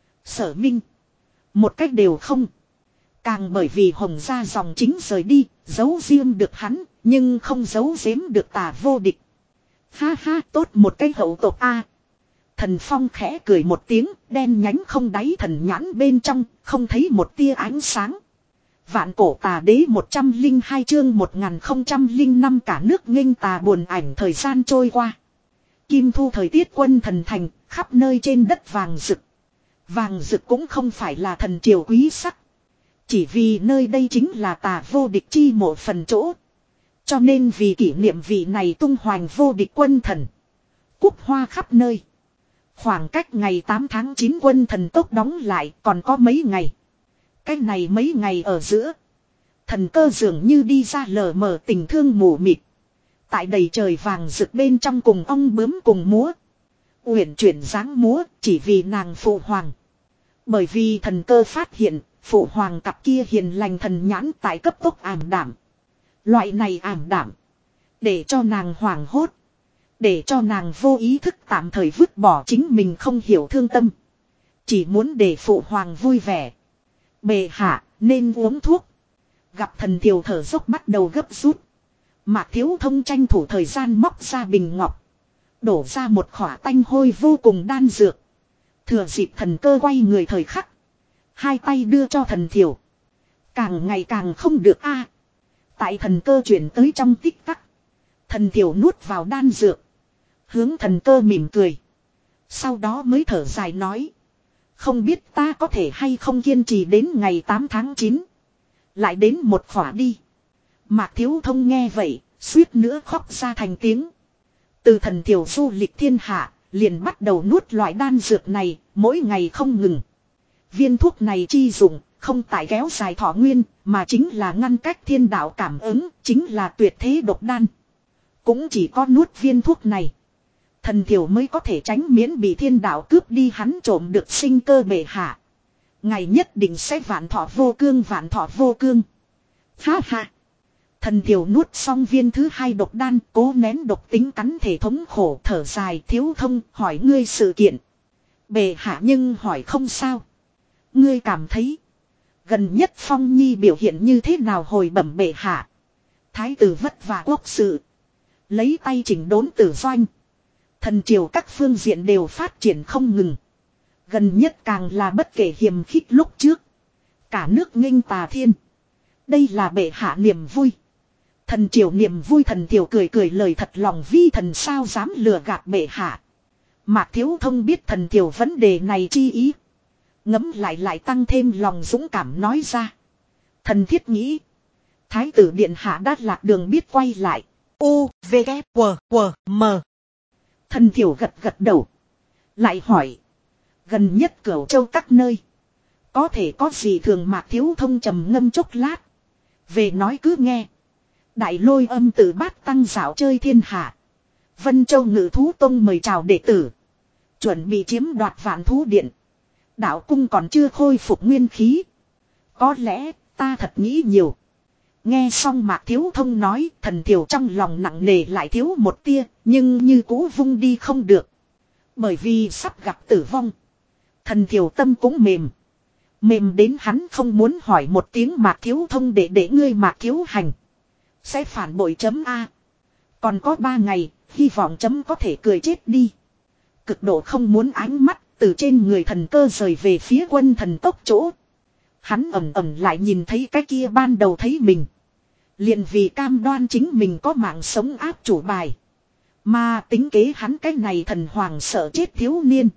Sở Minh. Một cách đều không. Càng bởi vì Hồng gia dòng chính rời đi. Giấu riêng được hắn. Nhưng không giấu giếm được Tà vô địch. Ha ha tốt một cái hậu tộc a. Thần Phong khẽ cười một tiếng. Đen nhánh không đáy thần nhãn bên trong. Không thấy một tia ánh sáng. Vạn cổ tà đế một trăm linh hai chương một nghìn không trăm linh năm cả nước nghênh tà buồn ảnh thời gian trôi qua. Kim thu thời tiết Quân Thần Thành, khắp nơi trên đất vàng rực. Vàng rực cũng không phải là thần triều quý sắc. Chỉ vì nơi đây chính là Tà vô địch chi mộ phần chỗ. Cho nên vì kỷ niệm vị này tung hoành vô địch quân thần. Cúc hoa khắp nơi. Khoảng cách ngày tám tháng chín Quân Thần Cốc đóng lại còn có mấy ngày. Cách này mấy ngày ở giữa. Thần cơ dường như đi ra lờ mờ tình thương mù mịt. Tại đầy trời vàng rực bên trong cùng ong bướm cùng múa. Uyển chuyển dáng múa chỉ vì nàng phụ hoàng. Bởi vì thần cơ phát hiện phụ hoàng cặp kia hiền lành thần nhãn tại cấp tốc ảm đảm. Loại này ảm đảm. Để cho nàng hoảng hốt. Để cho nàng vô ý thức tạm thời vứt bỏ chính mình không hiểu thương tâm. Chỉ muốn để phụ hoàng vui vẻ. Bệ hạ nên uống thuốc. Gặp thần thiều thở dốc bắt đầu gấp rút. Mạc Thiếu Thông tranh thủ thời gian móc ra bình ngọc. Đổ ra một khỏa tanh hôi vô cùng đan dược. Thừa dịp thần cơ quay người thời khắc. Hai tay đưa cho thần thiểu. Càng ngày càng không được a. Tại thần cơ chuyển tới trong tích tắc. Thần thiểu nuốt vào đan dược. Hướng thần cơ mỉm cười. Sau đó mới thở dài nói. Không biết ta có thể hay không kiên trì đến ngày tám tháng chín. Lại đến một khỏa đi. Mạc Thiếu Thông nghe vậy, suýt nữa khóc ra thành tiếng. Từ thần thiểu du lịch thiên hạ, liền bắt đầu nuốt loại đan dược này, mỗi ngày không ngừng. Viên thuốc này chi dụng, không tại kéo dài thọ nguyên, mà chính là ngăn cách thiên đạo cảm ứng, chính là tuyệt thế độc đan. Cũng chỉ có nuốt viên thuốc này. Thần thiểu mới có thể tránh miễn bị thiên đạo cướp đi hắn trộm được sinh cơ bệ hạ. Ngày nhất định sẽ vạn thọ vô cương vạn thọ vô cương. Ha ha. Thần thiểu nuốt xong viên thứ hai độc đan, cố nén độc tính cắn thể thống khổ thở dài. Thiếu Thông hỏi ngươi sự kiện. Bệ hạ nhưng hỏi không sao. Ngươi cảm thấy gần nhất Phong Nhi biểu hiện như thế nào hồi bẩm bệ hạ. Thái tử vất vả quốc sự. Lấy tay chỉnh đốn tử doanh. Thần triều các phương diện đều phát triển không ngừng. Gần nhất càng là bất kể hiềm khích lúc trước. Cả nước nghênh Tà Thiên. Đây là bệ hạ niềm vui. Thần triều niềm vui thần triều cười cười lời thật lòng vi thần sao dám lừa gạt bệ hạ. Mạc Thiếu Thông biết thần triều vấn đề này chi ý. Ngấm lại lại tăng thêm lòng dũng cảm nói ra. Thần thiết nghĩ. Thái tử điện hạ đã lạc đường biết quay lại. U, V, K, W, W, M. Thần thiểu gật gật đầu. Lại hỏi. Gần nhất Cửu Châu các nơi. Có thể có gì thường Mạc Thiếu Thông trầm ngâm chốc lát. Về nói cứ nghe. Đại Lôi Âm Tử Bát Tăng dạo chơi thiên hạ. Vân Châu Ngự Thú Tông mời chào đệ tử. Chuẩn bị chiếm đoạt Vạn Thú Điện. Đạo cung còn chưa khôi phục nguyên khí. Có lẽ ta thật nghĩ nhiều. Nghe xong Mạc Thiếu Thông nói, thần thiểu trong lòng nặng nề lại thiếu một tia, nhưng như cũ vung đi không được. Bởi vì sắp gặp tử vong. Thần thiểu tâm cũng mềm. Mềm đến hắn không muốn hỏi một tiếng Mạc Thiếu Thông để để ngươi Mạc Thiếu Hành. Sẽ phản bội chấm A. Còn có ba ngày, hy vọng chấm có thể cười chết đi. Cực độ không muốn ánh mắt, từ trên người thần cơ rời về phía quân thần tốc chỗ. Hắn ẩm ẩm lại nhìn thấy cái kia ban đầu thấy mình. Liền vì cam đoan chính mình có mạng sống áp chủ bài. Mà tính kế hắn cái này thần hoàng sợ chết thiếu niên.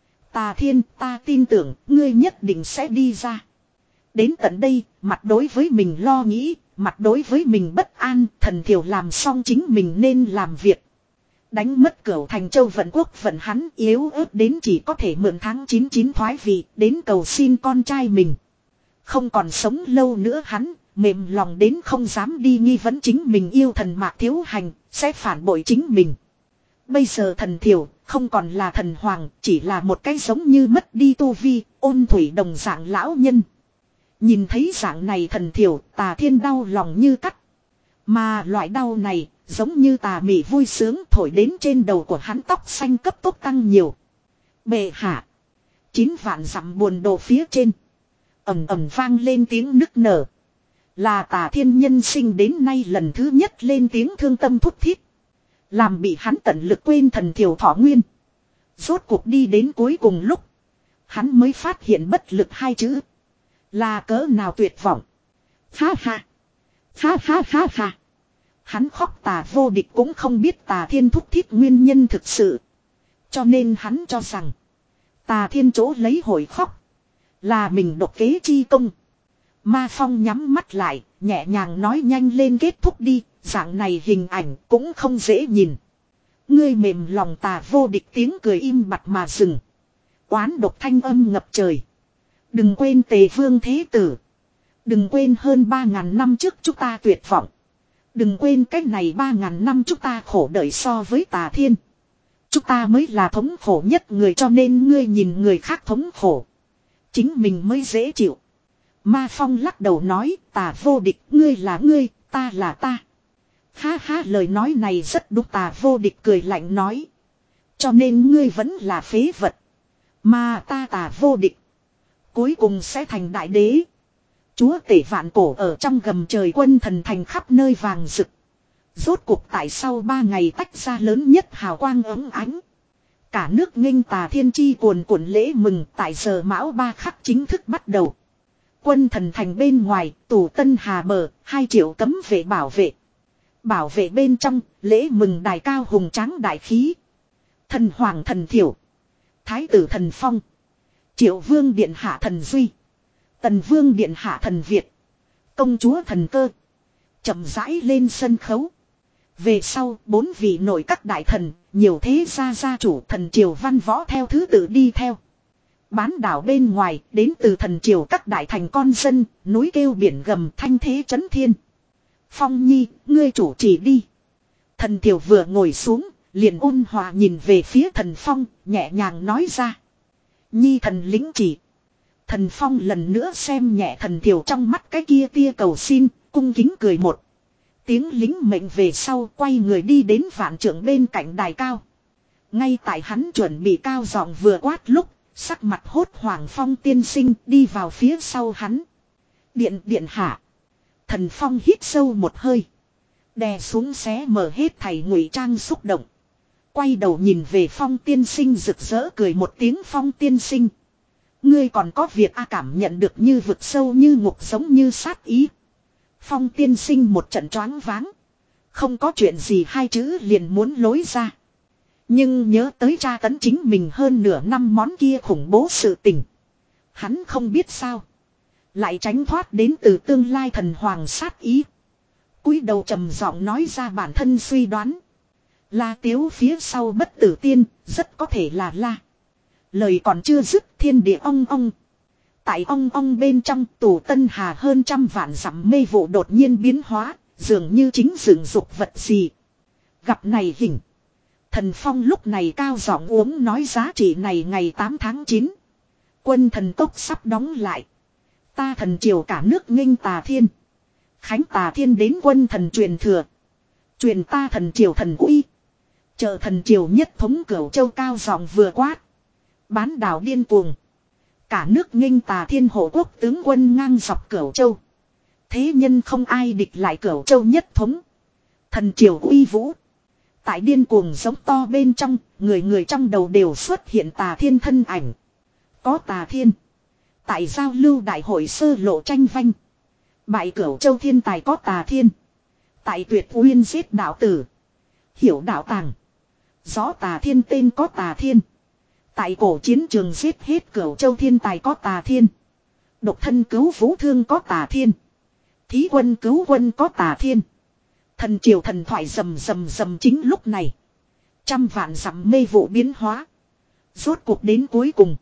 Tà Thiên, ta tin tưởng ngươi nhất định sẽ đi ra. Đến tận đây, mặt đối với mình lo nghĩ, mặt đối với mình bất an, thần thiểu làm xong chính mình nên làm việc. Đánh mất Cửu Thành Châu vận quốc vận hắn yếu ớt đến chỉ có thể mượn tháng chín chín thoái vị đến cầu xin con trai mình. Không còn sống lâu nữa hắn, mềm lòng đến không dám đi nghi vấn chính mình yêu thần Mạc Thiếu Hành, sẽ phản bội chính mình. Bây giờ thần thiểu, không còn là thần hoàng, chỉ là một cái giống như mất đi tu vi, ôn thủy đồng dạng lão nhân. Nhìn thấy dạng này thần thiểu, Tà Thiên đau lòng như cắt. Mà loại đau này, giống như tà mị vui sướng thổi đến trên đầu của hắn tóc xanh cấp tốc tăng nhiều. Bệ hạ. Chín vạn dặm buồn đồ phía trên. Ẩm ẩm vang lên tiếng nức nở. Là Tà Thiên nhân sinh đến nay lần thứ nhất lên tiếng thương tâm thút thít. Làm bị hắn tận lực quên thần thiểu thọ nguyên. Rốt cuộc đi đến cuối cùng lúc. Hắn mới phát hiện bất lực hai chữ. Là cỡ nào tuyệt vọng. Ha ha. Ha ha ha ha. Hắn khóc Tà Vô Địch cũng không biết Tà Thiên thúc thiết nguyên nhân thực sự. Cho nên hắn cho rằng. Tà Thiên chỗ lấy hồi khóc. Là mình độc kế chi công. Ma Phong nhắm mắt lại. Nhẹ nhàng nói nhanh lên kết thúc đi. Dạng này hình ảnh cũng không dễ nhìn. Ngươi mềm lòng Tà Vô Địch tiếng cười im bặt mà dừng. Oán độc thanh âm ngập trời. Đừng quên Tề Vương Thế Tử. Đừng quên hơn ba ngàn năm trước chúng ta tuyệt vọng. Đừng quên cách này ba ngàn năm chúng ta khổ đợi so với Tà Thiên. Chúng ta mới là thống khổ nhất người cho nên ngươi nhìn người khác thống khổ. Chính mình mới dễ chịu. Ma Phong lắc đầu nói Tà Vô Địch ngươi là ngươi, ta là ta. Ha ha lời nói này rất đúng Tà Vô Địch cười lạnh nói. Cho nên ngươi vẫn là phế vật. Mà ta Tà Vô Địch. Cuối cùng sẽ thành đại đế. Chúa tể vạn cổ ở trong gầm trời quân thần thành khắp nơi vàng rực. Rốt cuộc tại sau ba ngày tách ra lớn nhất hào quang ấm ánh. Cả nước nghênh Tà Thiên chi cuồn cuộn lễ mừng tại giờ mão ba khắc chính thức bắt đầu. Quân thần thành bên ngoài, tù Tân Hà bờ, hai triệu cấm vệ bảo vệ. Bảo vệ bên trong, lễ mừng đài cao hùng tráng đại khí. Thần hoàng thần thiểu. Thái tử thần Phong. Triệu vương điện hạ thần Duy. Tần vương điện hạ thần Việt. Công chúa thần Cơ. Chậm rãi lên sân khấu. Về sau, bốn vị nội các đại thần, nhiều thế gia gia chủ thần triều văn võ theo thứ tự đi theo. Bán đảo bên ngoài, đến từ thần triều các đại thành con dân, núi kêu biển gầm thanh thế chấn thiên. Phong Nhi, ngươi chủ trì đi. Thần triều vừa ngồi xuống, liền ôn hòa nhìn về phía thần Phong, nhẹ nhàng nói ra. Nhi thần lĩnh chỉ. Thần Phong lần nữa xem nhẹ thần triều trong mắt cái kia tia cầu xin, cung kính cười một tiếng lính mệnh về sau quay người đi đến vạn trượng bên cạnh đài cao. Ngay tại hắn chuẩn bị cao giọng vừa quát lúc, sắc mặt hốt hoảng Phong tiên sinh đi vào phía sau hắn. Điện điện hạ. Thần Phong hít sâu một hơi. Đè xuống xé mở hết thảy ngụy trang xúc động. Quay đầu nhìn về Phong tiên sinh rực rỡ cười một tiếng Phong tiên sinh. Ngươi còn có việc a cảm nhận được như vực sâu như ngục giống như sát ý. Phong tiên sinh một trận choáng váng. Không có chuyện gì hai chữ liền muốn lối ra. Nhưng nhớ tới tra tấn chính mình hơn nửa năm món kia khủng bố sự tình. Hắn không biết sao. Lại tránh thoát đến từ tương lai thần hoàng sát ý. Cúi đầu trầm giọng nói ra bản thân suy đoán. La Tiếu phía sau bất tử tiên, rất có thể là La. Lời còn chưa dứt thiên địa ong ong. Tại ong ong bên trong tù Tân Hà hơn trăm vạn dặm mê vụ đột nhiên biến hóa, dường như chính dựng dục vật gì. Gặp này hình. Thần Phong lúc này cao giọng uống nói giá trị này ngày tám tháng chín. Quân thần tốc sắp đóng lại. Ta thần triều cả nước nghênh Tà Thiên. Khánh Tà Thiên đến quân thần truyền thừa. Truyền ta thần triều thần uy. Chờ thần triều nhất thống Cửu Châu cao giọng vừa quát. Bán đảo điên cuồng. Cả nước nghênh Tà Thiên hộ quốc tướng quân ngang dọc Cửu Châu. Thế nhân không ai địch lại Cửu Châu nhất thống. Thần triều uy vũ. Tại điên cuồng giống to bên trong, người người trong đầu đều xuất hiện Tà Thiên thân ảnh. Có Tà Thiên. Tại giao lưu đại hội sơ lộ tranh vanh. Bại Cửu Châu thiên tài có Tà Thiên. Tại tuyệt uyên giết đạo tử. Hiểu đạo tàng. Rõ Tà Thiên tên có Tà Thiên. Tại cổ chiến trường giết hết Cửu Châu thiên tài có Tà Thiên. Độc thân cứu vũ thương có Tà Thiên. Thí quân cứu quân có Tà Thiên. Thần triều thần thoại rầm rầm rầm chính lúc này. Trăm vạn dặm mê vụ biến hóa. Rốt cuộc đến cuối cùng.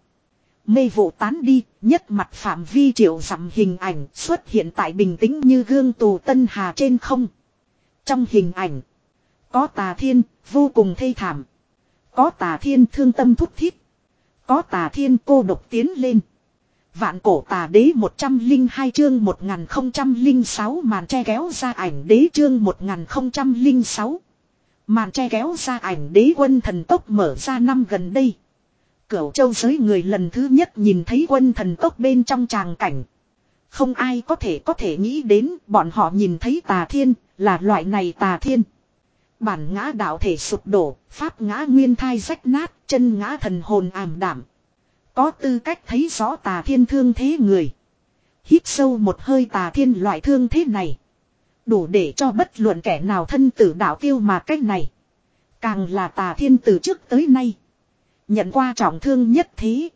Mê vụ tán đi, nhất mặt phạm vi triệu dặm hình ảnh xuất hiện tại bình tĩnh như gương tù Tân Hà trên không. Trong hình ảnh. Có Tà Thiên, vô cùng thê thảm. Có Tà Thiên thương tâm thút thít. Có Tà Thiên cô độc tiến lên. Vạn cổ tà đế một trăm linh hai chương một nghìn không trăm linh sáu màn che kéo ra ảnh đế chương một nghìn không trăm linh sáu. Màn che kéo ra ảnh đế quân thần tốc mở ra năm gần đây. Cửu Châu giới người lần thứ nhất nhìn thấy quân thần tốc bên trong tràng cảnh. Không ai có thể có thể nghĩ đến bọn họ nhìn thấy Tà Thiên là loại này Tà Thiên. Bản ngã đạo thể sụp đổ, pháp ngã nguyên thai rách nát, chân ngã thần hồn ảm đảm. Có tư cách thấy rõ Tà Thiên thương thế người. Hít sâu một hơi Tà Thiên loại thương thế này. Đủ để cho bất luận kẻ nào thân tử đạo tiêu mà cách này. Càng là Tà Thiên từ trước tới nay. Nhận qua trọng thương nhất thế.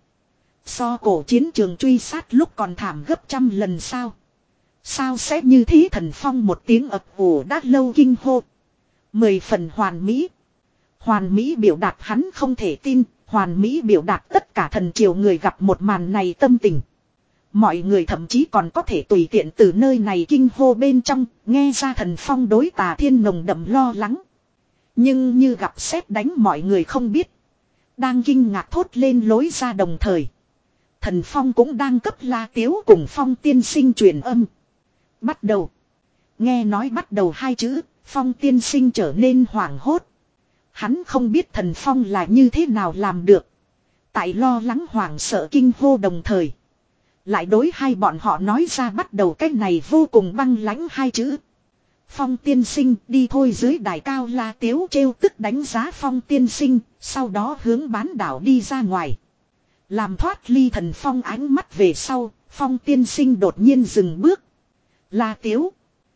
So cổ chiến trường truy sát lúc còn thảm gấp trăm lần sao. Sao sẽ như thế Thần Phong một tiếng ập ủ đã lâu kinh hô. Mười phần hoàn mỹ. Hoàn mỹ biểu đạt hắn không thể tin. Hoàn mỹ biểu đạt tất cả thần triều người gặp một màn này tâm tình. Mọi người thậm chí còn có thể tùy tiện từ nơi này kinh hô bên trong, nghe ra Thần Phong đối Tà Thiên nồng đậm lo lắng. Nhưng như gặp sét đánh mọi người không biết. Đang kinh ngạc thốt lên lối ra đồng thời. Thần Phong cũng đang cấp La Tiếu cùng Phong tiên sinh truyền âm. Bắt đầu. Nghe nói bắt đầu hai chữ, Phong tiên sinh trở nên hoảng hốt. Hắn không biết Thần Phong là như thế nào làm được. Tại lo lắng hoảng sợ kinh hô đồng thời. Lại đối hai bọn họ nói ra bắt đầu cái này vô cùng băng lãnh hai chữ. Phong tiên sinh đi thôi dưới đài cao La Tiếu trêu tức đánh giá Phong tiên sinh, sau đó hướng bán đảo đi ra ngoài. Làm thoát ly Thần Phong ánh mắt về sau, Phong tiên sinh đột nhiên dừng bước. La Tiếu.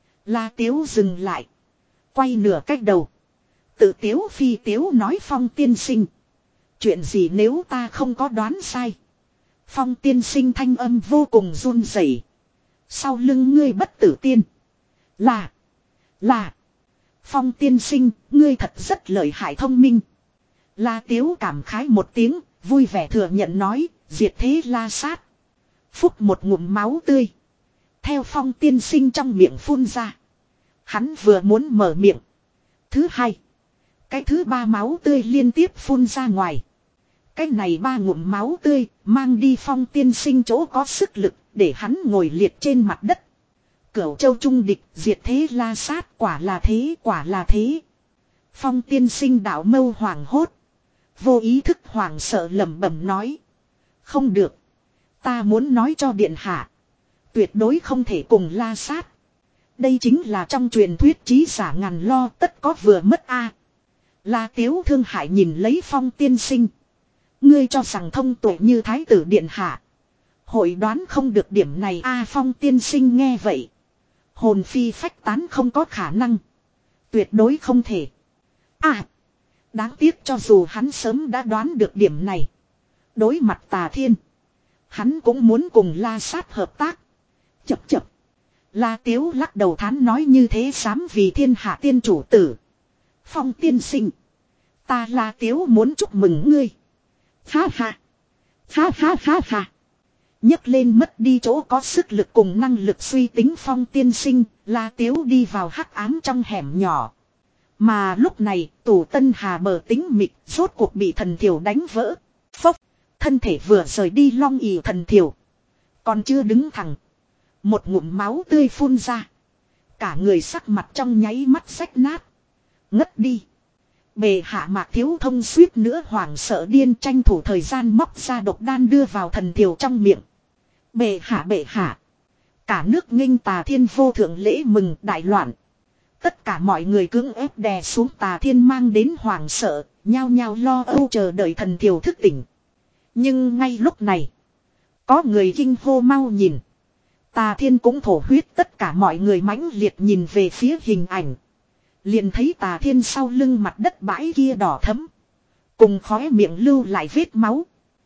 La Tiếu dừng lại. Quay nửa cách đầu. Tự tiếu phi tiếu nói Phong tiên sinh. Chuyện gì nếu ta không có đoán sai. Phong tiên sinh thanh âm vô cùng run rẩy. Sau lưng ngươi bất tử tiên. Là. Là. Phong tiên sinh, ngươi thật rất lợi hại thông minh. La Tiếu cảm khái một tiếng, vui vẻ thừa nhận nói, diệt thế la sát. Phúc một ngụm máu tươi. Theo Phong tiên sinh trong miệng phun ra. Hắn vừa muốn mở miệng. Thứ hai. Cái thứ ba máu tươi liên tiếp phun ra ngoài. Cái này ba ngụm máu tươi mang đi Phong tiên sinh chỗ có sức lực để hắn ngồi liệt trên mặt đất. Cửu châu trung địch diệt thế la sát quả là thế quả là thế. Phong tiên sinh đạo mâu hoảng hốt. Vô ý thức hoảng sợ lẩm bẩm nói. Không được. Ta muốn nói cho điện hạ. Tuyệt đối không thể cùng la sát. Đây chính là trong truyền thuyết trí giả ngàn lo tất có vừa mất a. La Tiếu thương hại nhìn lấy Phong tiên sinh. Ngươi cho rằng thông tuệ như thái tử điện hạ. Hội đoán không được điểm này a. Phong tiên sinh nghe vậy. Hồn phi phách tán không có khả năng. Tuyệt đối không thể. À. Đáng tiếc cho dù hắn sớm đã đoán được điểm này. Đối mặt Tà Thiên. Hắn cũng muốn cùng La Sát hợp tác. Chập chập. La Tiếu lắc đầu thán nói như thế dám vì thiên hạ tiên chủ tử. Phong tiên sinh. Ta La Tiếu muốn chúc mừng ngươi. Ha ha. Ha ha ha ha. Nhấc lên mất đi chỗ có sức lực cùng năng lực suy tính Phong tiên sinh. La Tiếu đi vào hắc ám trong hẻm nhỏ. Mà lúc này tủ Tân Hà bờ tính mịt rốt cuộc bị thần thiểu đánh vỡ. Phốc. Thân thể vừa rời đi long ỉ thần thiểu. Còn chưa đứng thẳng. Một ngụm máu tươi phun ra. Cả người sắc mặt trong nháy mắt rách nát. Ngất đi. Bề hạ Mạc Thiếu Thông suýt nữa hoảng sợ điên tranh thủ thời gian móc ra độc đan đưa vào thần thiểu trong miệng. Bề hạ bệ hạ. Cả nước nghênh Tà Thiên vô thượng lễ mừng đại loạn. Tất cả mọi người cưỡng ép đè xuống Tà Thiên mang đến hoảng sợ, nhao nhao lo âu chờ đợi thần thiểu thức tỉnh. Nhưng ngay lúc này, có người kinh hô mau nhìn. Tà Thiên cũng thổ huyết, tất cả mọi người mãnh liệt nhìn về phía hình ảnh. Liền thấy Tà Thiên sau lưng mặt đất bãi kia đỏ thẫm. Cùng khóe miệng lưu lại vết máu.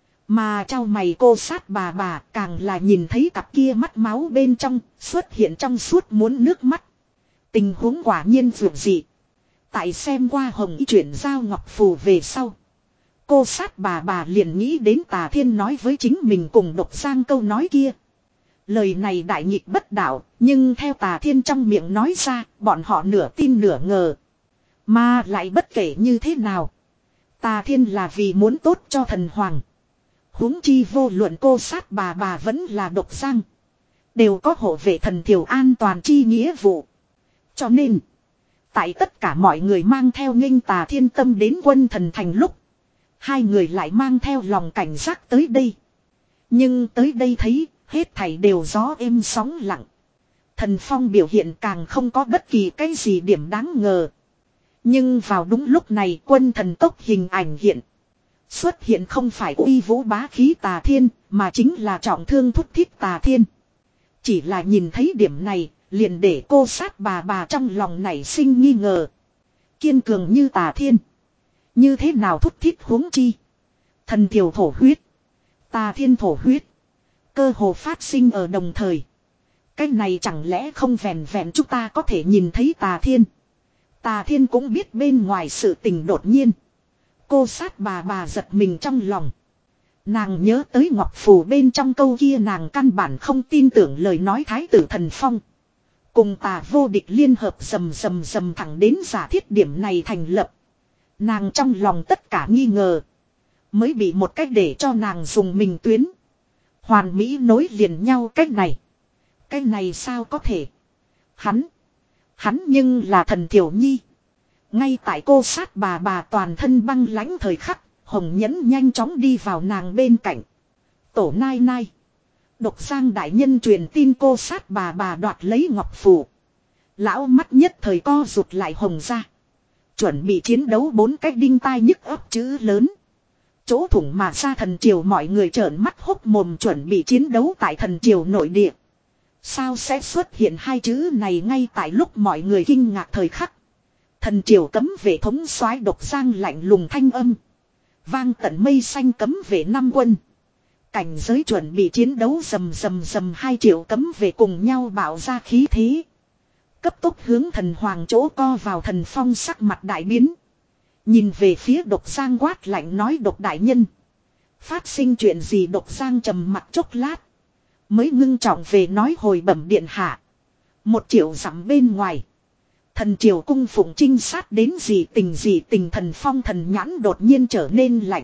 Mà trao mày cô sát bà bà càng là nhìn thấy cặp kia mắt máu bên trong xuất hiện trong suốt muốn nước mắt. Tình huống quả nhiên dường dị. Tại xem qua hồng y chuyển giao ngọc phù về sau. Cô sát bà bà liền nghĩ đến Tà Thiên nói với chính mình cùng độc giang câu nói kia. Lời này đại nghịch bất đạo, nhưng theo Tà Thiên trong miệng nói ra, bọn họ nửa tin nửa ngờ. Mà lại bất kể như thế nào. Tà Thiên là vì muốn tốt cho thần hoàng. Huống chi vô luận cô sát bà bà vẫn là độc giang. Đều có hộ vệ thần thiểu an toàn chi nghĩa vụ. Cho nên, tại tất cả mọi người mang theo nghênh Tà Thiên tâm đến quân thần thành lúc. Hai người lại mang theo lòng cảnh giác tới đây. Nhưng tới đây thấy, hết thảy đều gió êm sóng lặng. Thần Phong biểu hiện càng không có bất kỳ cái gì điểm đáng ngờ. Nhưng vào đúng lúc này quân thần tốc hình ảnh hiện. Xuất hiện không phải uy vũ bá khí Tà Thiên, mà chính là trọng thương thúc thiết Tà Thiên. Chỉ là nhìn thấy điểm này, liền để cô sát bà bà trong lòng nảy sinh nghi ngờ. Kiên cường như Tà Thiên. Như thế nào thúc thiết huống chi. Thần thiểu thổ huyết. Tà Thiên thổ huyết. Cơ hồ phát sinh ở đồng thời. Cái này chẳng lẽ không vẹn vẹn chúng ta có thể nhìn thấy Tà Thiên. Tà Thiên cũng biết bên ngoài sự tình đột nhiên. Cô sát bà bà giật mình trong lòng. Nàng nhớ tới ngọc phù bên trong câu kia nàng căn bản không tin tưởng lời nói thái tử thần phong. Cùng Tà vô địch liên hợp rầm rầm rầm thẳng đến giả thiết điểm này thành lập. Nàng trong lòng tất cả nghi ngờ. Mới bị một cách để cho nàng dùng mình tuyến. Hoàn mỹ nối liền nhau cách này. Cách này sao có thể. Hắn. Hắn nhưng là thần thiểu nhi. Ngay tại cô sát bà bà toàn thân băng lãnh thời khắc. Hồng Nhẫn nhanh chóng đi vào nàng bên cạnh. Tổ nai nai. Độc giang đại nhân truyền tin cô sát bà bà đoạt lấy ngọc phù. Lão mắt nhất thời co rụt lại Hồng ra. Chuẩn bị chiến đấu bốn cách đinh tai nhức ấp chữ lớn. chỗ thủng mà ra thần triều mọi người trợn mắt hốc mồm chuẩn bị chiến đấu tại thần triều nội địa. Sao sẽ xuất hiện hai chữ này ngay tại lúc mọi người kinh ngạc thời khắc. Thần triều cấm vệ thống soái Độc Giang lạnh lùng thanh âm. Vang tận mây xanh cấm vệ năm quân. Cảnh giới chuẩn bị chiến đấu rầm rầm rầm hai triệu cấm vệ cùng nhau bảo ra khí thế. Cấp tốc hướng thần hoàng chỗ co vào thần phong sắc mặt đại biến. Nhìn về phía Độc Giang quát lạnh nói Độc đại nhân. Phát sinh chuyện gì Độc Giang trầm mặt chốc lát. Mới ngưng trọng về nói hồi bẩm điện hạ. Một triệu dặm bên ngoài. Thần triều cung phụng trinh sát đến gì tình gì tình thần phong thần nhãn đột nhiên trở nên lạnh.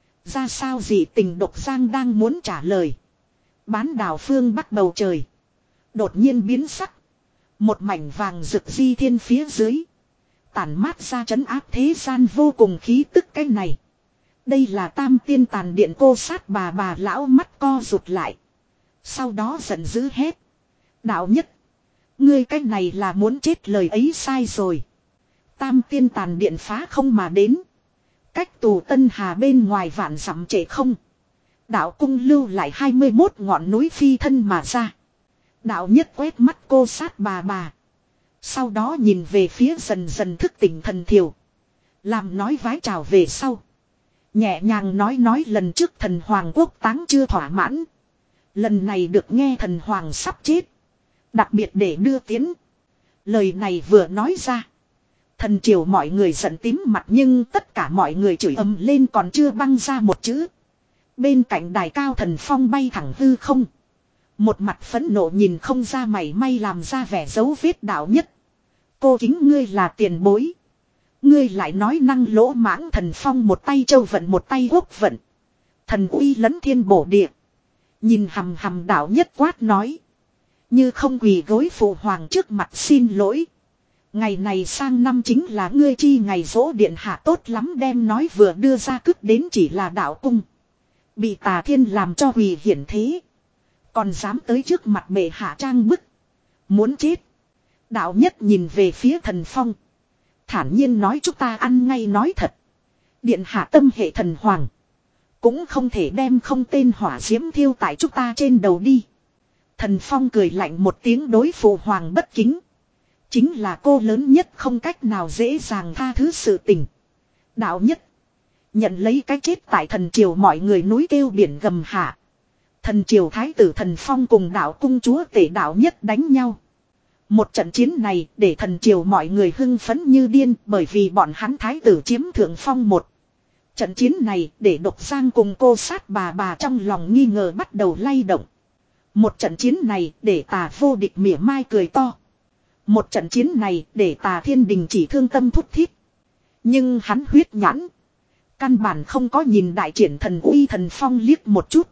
Ra sao gì tình Độc Giang đang muốn trả lời. Bán đảo phương bắc bầu trời. Đột nhiên biến sắc. Một mảnh vàng rực di thiên phía dưới. Tản mát ra trấn áp thế gian vô cùng khí tức cái này. Đây là tam tiên tàn điện cô sát bà bà lão mắt co rụt lại. Sau đó giận dữ hết. Đạo nhất. Ngươi cái này là muốn chết lời ấy sai rồi. Tam tiên tàn điện phá không mà đến. Cách tù Tân Hà bên ngoài vạn dặm trễ không. Đạo cung lưu lại hai mươi mốt ngọn núi phi thân mà ra. Đạo nhất quét mắt cô sát bà bà. Sau đó nhìn về phía dần dần thức tỉnh thần thiều. Làm nói vái chào về sau. Nhẹ nhàng nói nói lần trước thần hoàng quốc táng chưa thỏa mãn. Lần này được nghe thần hoàng sắp chết. Đặc biệt để đưa tiến. Lời này vừa nói ra. Thần triều mọi người giận tím mặt nhưng tất cả mọi người chửi ầm lên còn chưa băng ra một chữ. Bên cạnh đài cao thần phong bay thẳng hư không. Một mặt phẫn nộ nhìn không ra mày may làm ra vẻ dấu vết đạo nhất. Cô kính ngươi là tiền bối. Ngươi lại nói năng lỗ mãng thần phong một tay châu vận một tay quốc vận. Thần uy lấn thiên bổ địa. Nhìn hầm hầm đạo nhất quát nói. Như không quỳ gối phụ hoàng trước mặt xin lỗi. Ngày này sang năm chính là ngươi chi ngày dỗ điện hạ tốt lắm đem nói vừa đưa ra cứt đến chỉ là đạo cung. Bị Tà Thiên làm cho quỳ hiển thế. Còn dám tới trước mặt bệ hạ trang bức. Muốn chết. Đạo nhất nhìn về phía thần phong. Thản nhiên nói chúng ta ăn ngay nói thật. Điện hạ tâm hệ thần hoàng. Cũng không thể đem không tên hỏa diễm thiêu tại chúng ta trên đầu đi. Thần phong cười lạnh một tiếng đối phụ hoàng bất kính. Chính là cô lớn nhất không cách nào dễ dàng tha thứ sự tình. Đạo nhất. Nhận lấy cái chết tại thần triều mọi người núi kêu biển gầm hạ. Thần triều thái tử thần phong cùng đạo cung chúa tể đạo nhất đánh nhau. Một trận chiến này để thần triều mọi người hưng phấn như điên bởi vì bọn hắn thái tử chiếm thượng phong một. Trận chiến này để Độc Giang cùng cô sát bà bà trong lòng nghi ngờ bắt đầu lay động. Một trận chiến này để Tà vô địch mỉa mai cười to. Một trận chiến này để Tà Thiên Đình chỉ thương tâm thút thít. Nhưng hắn huyết nhãn. Căn bản không có nhìn đại triển thần uy thần phong liếc một chút.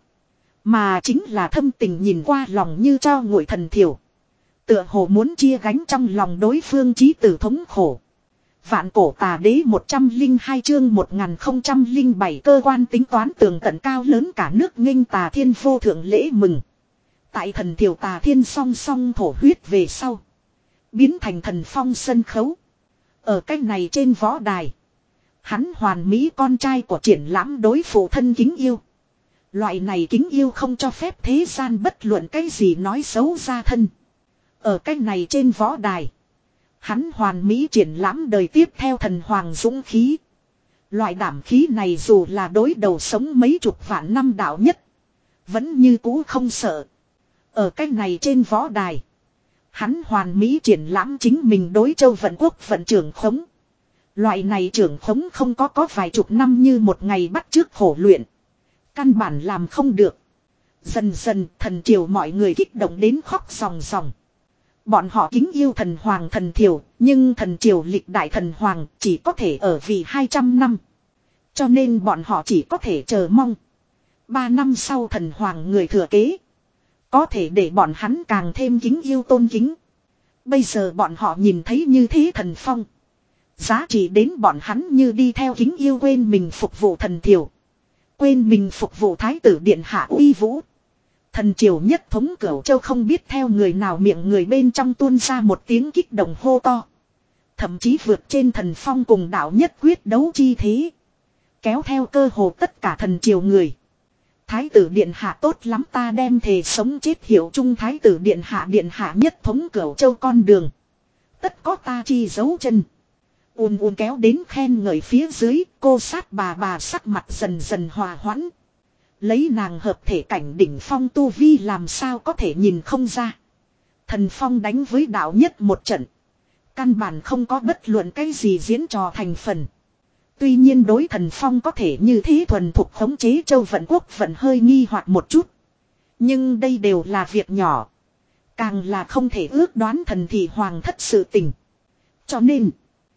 Mà chính là thâm tình nhìn qua lòng như cho nguội thần thiểu. Tựa hồ muốn chia gánh trong lòng đối phương chí tử thống khổ. Vạn cổ tà đế một trăm linh hai chương một nghìn không trăm linh bảy cơ quan tính toán tường tận cao lớn cả nước nghênh Tà Thiên vô thượng lễ mừng. Tại thần thiểu Tà Thiên song song thổ huyết về sau. Biến thành thần phong sân khấu. Ở cách này trên võ đài. Hắn hoàn mỹ con trai của triển lãm đối phụ thân kính yêu. Loại này kính yêu không cho phép thế gian bất luận cái gì nói xấu ra thân. Ở cách này trên võ đài. Hắn hoàn mỹ triển lãm đời tiếp theo thần hoàng dũng khí. Loại đảm khí này dù là đối đầu sống mấy chục vạn năm đạo nhất. Vẫn như cũ không sợ. Ở cách này trên võ đài. Hắn hoàn mỹ triển lãm chính mình đối châu vận quốc vận trưởng khống. Loại này trưởng khống không có có vài chục năm như một ngày bắt chước khổ luyện. Căn bản làm không được. Dần dần thần triều mọi người kích động đến khóc ròng ròng. Bọn họ kính yêu thần hoàng thần triều, nhưng thần triều lịch đại thần hoàng chỉ có thể ở vì hai trăm năm. Cho nên bọn họ chỉ có thể chờ mong. Ba năm sau thần hoàng người thừa kế. Có thể để bọn hắn càng thêm kính yêu tôn kính. Bây giờ bọn họ nhìn thấy như thế thần phong. Giá trị đến bọn hắn như đi theo kính yêu quên mình phục vụ thần triều. Quên mình phục vụ thái tử điện hạ uy vũ. Thần triều nhất thống Cửu Châu không biết theo người nào miệng người bên trong tuôn ra một tiếng kích động hô to. Thậm chí vượt trên thần phong cùng đạo nhất quyết đấu chi thế. kéo theo cơ hồ tất cả thần triều người. Thái tử điện hạ tốt lắm, ta đem thề sống chết hiệu chung thái tử điện hạ, điện hạ nhất thống Cửu Châu con đường. Tất có ta chi dấu chân. Ùn ùn kéo đến khen ngợi phía dưới, cô sát bà bà sắc mặt dần dần hòa hoãn. Lấy nàng hợp thể cảnh đỉnh phong tu vi làm sao có thể nhìn không ra. Thần phong đánh với đạo nhất một trận. Căn bản không có bất luận cái gì diễn trò thành phần. Tuy nhiên đối thần phong có thể như thế thuần thục khống chế châu vận quốc vẫn hơi nghi hoặc một chút. Nhưng đây đều là việc nhỏ. Càng là không thể ước đoán thần thị hoàng thất sự tình. Cho nên,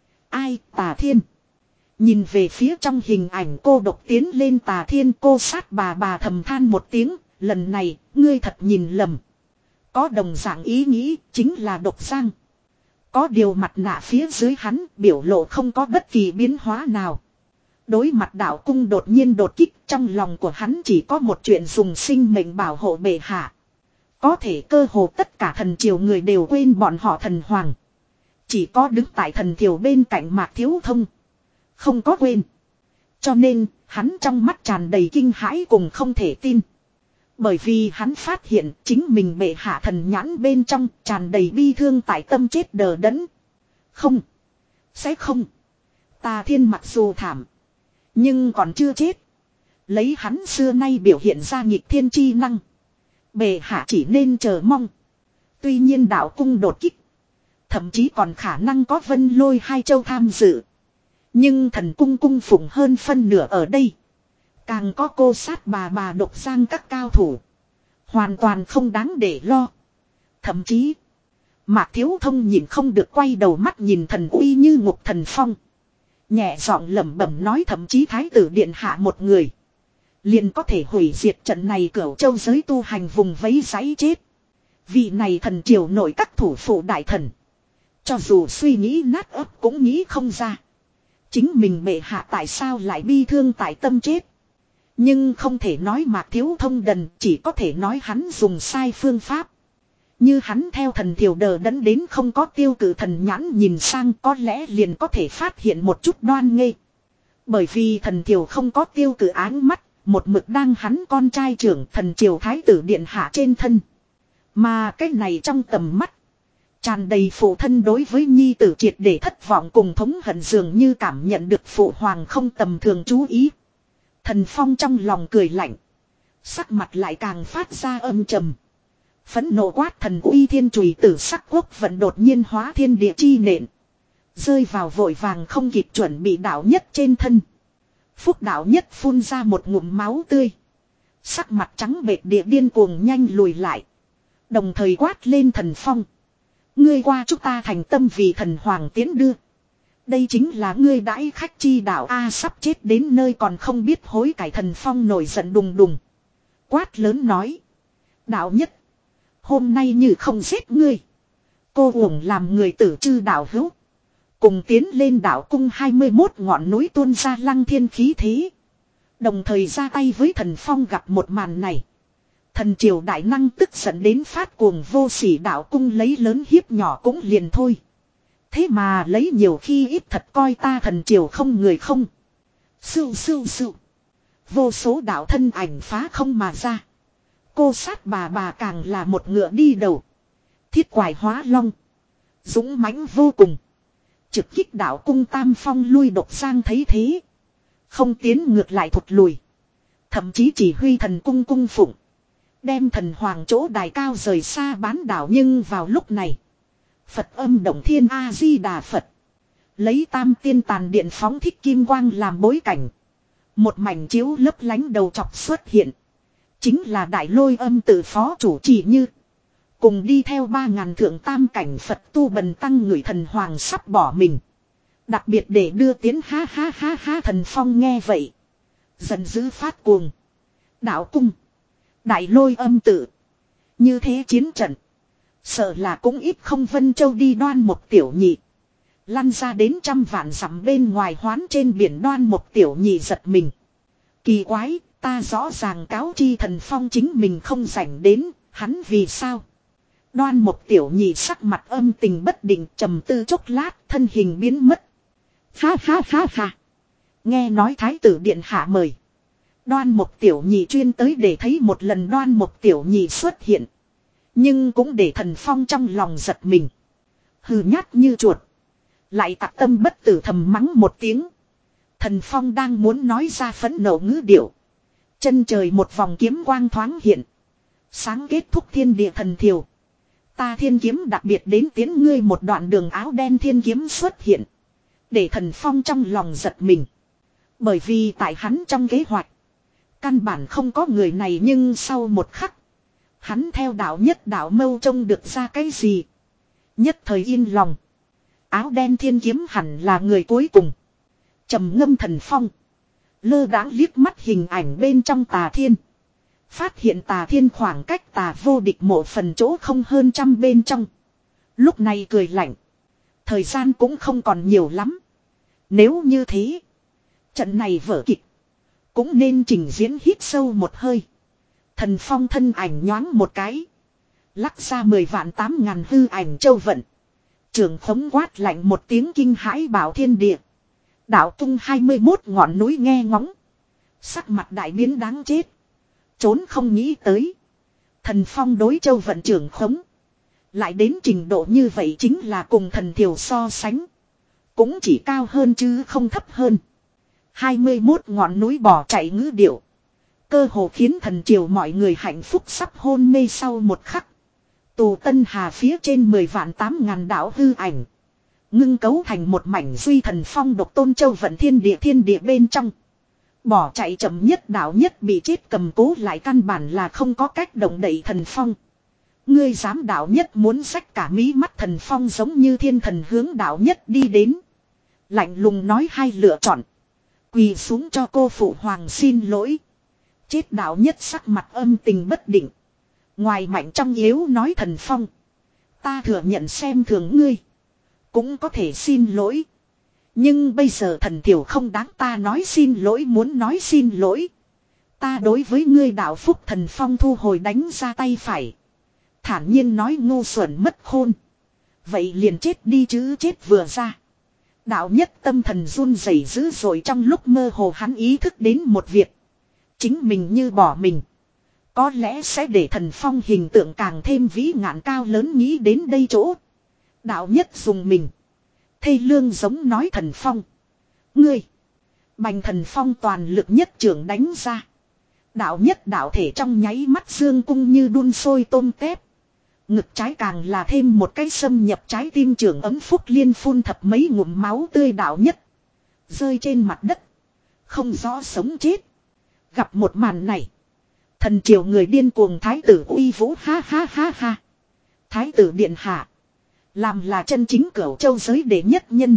ai Tà Thiên? Nhìn về phía trong hình ảnh cô độc tiến lên Tà Thiên, cô sát bà bà thầm than một tiếng, lần này, ngươi thật nhìn lầm. Có đồng dạng ý nghĩ, chính là Độc Giang. Có điều mặt nạ phía dưới hắn, biểu lộ không có bất kỳ biến hóa nào. Đối mặt đạo cung đột nhiên đột kích, trong lòng của hắn chỉ có một chuyện dùng sinh mệnh bảo hộ bệ hạ. Có thể cơ hồ tất cả thần triều người đều quên bọn họ thần hoàng. Chỉ có đứng tại thần triều bên cạnh Mạc Thiếu Thông. Không có quên. Cho nên, hắn trong mắt tràn đầy kinh hãi cùng không thể tin. Bởi vì hắn phát hiện chính mình bệ hạ thần nhãn bên trong tràn đầy bi thương tại tâm chết đờ đẫn. Không. Sẽ không. Tà Thiên mặc dù thảm. Nhưng còn chưa chết. Lấy hắn xưa nay biểu hiện ra nghịch thiên chi năng. Bệ hạ chỉ nên chờ mong. Tuy nhiên đạo cung đột kích. Thậm chí còn khả năng có Vân Lôi hai châu tham dự. Nhưng thần cung cung phụng hơn phân nửa ở đây. Càng có cô sát bà bà Độc Giang các cao thủ. Hoàn toàn không đáng để lo. Thậm chí, Mạc Thiếu Thông nhìn không được quay đầu mắt nhìn thần uy như ngục thần phong. Nhẹ giọng lẩm bẩm nói thậm chí thái tử điện hạ một người. Liền có thể hủy diệt trận này Cửu Châu giới tu hành vùng vẫy giấy chết. Vị này thần triều nội các thủ phụ đại thần. Cho dù suy nghĩ nát ấp cũng nghĩ không ra. Chính mình bệ hạ tại sao lại bi thương tại tâm chết. Nhưng không thể nói Mạc Thiếu Thông đần, chỉ có thể nói hắn dùng sai phương pháp. Như hắn theo thần thiểu đờ đẫn đến không có tiêu cử thần nhãn nhìn sang có lẽ liền có thể phát hiện một chút đoan nghê. Bởi vì thần thiểu không có tiêu cử áng mắt, một mực đang hắn con trai trưởng thần triều thái tử điện hạ trên thân. Mà cái này trong tầm mắt, tràn đầy phụ thân đối với nhi tử triệt để thất vọng cùng thống hận dường như cảm nhận được phụ hoàng không tầm thường chú ý. Thần Phong trong lòng cười lạnh. Sắc mặt lại càng phát ra âm trầm. Phẫn nộ quát thần uy thiên chùy tử sắc quốc vận đột nhiên hóa thiên địa chi nện. Rơi vào vội vàng không kịp chuẩn bị đạo nhất trên thân. Phúc đạo nhất phun ra một ngụm máu tươi. Sắc mặt trắng bệch địa điên cuồng nhanh lùi lại. Đồng thời quát lên thần Phong. Ngươi qua chúng ta thành tâm vì thần hoàng tiến đưa. Đây chính là ngươi đãi khách chi đạo A sắp chết đến nơi còn không biết hối cải thần Phong nổi giận đùng đùng. Quát lớn nói. Đạo nhất. Hôm nay như không giết ngươi. Cô uổng làm người tử chư đạo hữu. Cùng tiến lên đạo cung hai mươi mốt ngọn núi tuôn ra lăng thiên khí thế. Đồng thời ra tay với thần Phong gặp một màn này. Thần triều đại năng tức giận đến phát cuồng vô sỉ đạo cung lấy lớn hiếp nhỏ cũng liền thôi. Thế mà lấy nhiều khi ít thật coi ta thần triều không người không. Sưu sưu sưu. Vô số đạo thân ảnh phá không mà ra. Cô sát bà bà càng là một ngựa đi đầu. Thiết quải hóa long. Dũng mãnh vô cùng. Trực kích đạo cung tam phong lui Độc Giang thấy thế. Không tiến ngược lại thụt lùi. Thậm chí chỉ huy thần cung cung phụng. Đem thần hoàng chỗ đài cao rời xa bán đảo nhưng vào lúc này. Phật âm động thiên A-di-đà Phật. Lấy tam tiên tàn điện phóng thích kim quang làm bối cảnh. Một mảnh chiếu lấp lánh đầu chọc xuất hiện. Chính là đại lôi âm tự phó chủ chỉ như. Cùng đi theo ba ngàn thượng tam cảnh Phật tu bần tăng người thần hoàng sắp bỏ mình. Đặc biệt để đưa tiến ha ha ha ha thần Phong nghe vậy. Dần dữ phát cuồng. Đạo cung. Đại lôi âm tự. Như thế chiến trận. Sợ là cũng ít không Vân Châu đi đoan một tiểu nhị. Lăn ra đến trăm vạn dặm bên ngoài hoán trên biển đoan một tiểu nhị giật mình. Kỳ quái, ta rõ ràng cáo chi thần Phong chính mình không rảnh đến, hắn vì sao? Đoan một tiểu nhị sắc mặt âm tình bất định trầm tư chốc lát, thân hình biến mất. Ha ha ha ha. Nghe nói thái tử điện hạ mời. Đoan Mục Tiểu Nhị chuyên tới để thấy một lần Đoan Mục Tiểu Nhị xuất hiện. Nhưng cũng để Thần Phong trong lòng giật mình. Hừ nhát như chuột. Lại tạc tâm bất tử thầm mắng một tiếng. Thần Phong đang muốn nói ra phẫn nộ ngữ điệu. Chân trời một vòng kiếm quang thoáng hiện. Sáng kết thúc thiên địa thần thiều. Ta thiên kiếm đặc biệt đến tiến ngươi một đoạn đường áo đen thiên kiếm xuất hiện. Để Thần Phong trong lòng giật mình. Bởi vì tại hắn trong kế hoạch. Căn bản không có người này nhưng sau một khắc. Hắn theo đạo nhất đạo mâu trông được ra cái gì. Nhất thời yên lòng. Áo đen thiên kiếm hẳn là người cuối cùng. Trầm ngâm Thần Phong. Lơ đãng liếc mắt hình ảnh bên trong tà thiên. Phát hiện tà thiên khoảng cách tà vô địch một phần chỗ không hơn trăm bên trong. Lúc này cười lạnh. Thời gian cũng không còn nhiều lắm. Nếu như thế. Trận này vở kịch. Cũng nên trình diễn hít sâu một hơi. Thần Phong thân ảnh nhoáng một cái. Lắc ra mười vạn tám ngàn hư ảnh châu vận. Trường khống quát lạnh một tiếng kinh hãi bảo thiên địa. Đạo tung hai mươi mốt ngọn núi nghe ngóng. Sắc mặt đại biến đáng chết. Trốn không nghĩ tới. Thần Phong đối châu vận trưởng khống. Lại đến trình độ như vậy chính là cùng thần thiểu so sánh. Cũng chỉ cao hơn chứ không thấp hơn. hai mươi mốt ngọn núi bỏ chạy ngữ điệu. Cơ hồ khiến thần triều mọi người hạnh phúc sắp hôn mê sau một khắc. Tù Tân Hà phía trên mười vạn tám ngàn đạo hư ảnh. Ngưng cấu thành một mảnh duy Thần Phong độc tôn châu vận thiên địa thiên địa bên trong. Bỏ chạy chậm nhất đạo nhất bị chết cầm cố lại căn bản là không có cách động đậy Thần Phong. Ngươi dám đạo nhất muốn xách cả mí mắt Thần Phong giống như thiên thần hướng đạo nhất đi đến. Lạnh lùng nói hai lựa chọn. Quỳ xuống cho cô phụ hoàng xin lỗi. Chết đạo nhất sắc mặt âm tình bất định. Ngoài mạnh trong yếu nói Thần Phong. Ta thừa nhận xem thường ngươi. Cũng có thể xin lỗi. Nhưng bây giờ thần thiểu không đáng ta nói xin lỗi muốn nói xin lỗi. Ta đối với ngươi đạo phúc Thần Phong thu hồi đánh ra tay phải. Thản nhiên nói ngu xuẩn mất khôn. Vậy liền chết đi chứ chết vừa ra. Đạo nhất tâm thần run rẩy dữ dội trong lúc mơ hồ hắn ý thức đến một việc. Chính mình như bỏ mình. Có lẽ sẽ để Thần Phong hình tượng càng thêm vĩ ngạn cao lớn nghĩ đến đây chỗ. Đạo nhất dùng mình. Thê lương giống nói Thần Phong. Ngươi. Bành Thần Phong toàn lực nhất trưởng đánh ra. Đạo nhất đạo thể trong nháy mắt dương cung như đun sôi tôm tép. Ngực trái càng là thêm một cái xâm nhập trái tim trưởng ấm phúc liên phun thập mấy ngụm máu tươi đạo nhất. Rơi trên mặt đất. Không rõ sống chết. Gặp một màn này. Thần triều người điên cuồng thái tử uy vũ ha ha ha ha. Thái tử điện hạ. Làm là chân chính cửu châu giới đệ nhất nhân.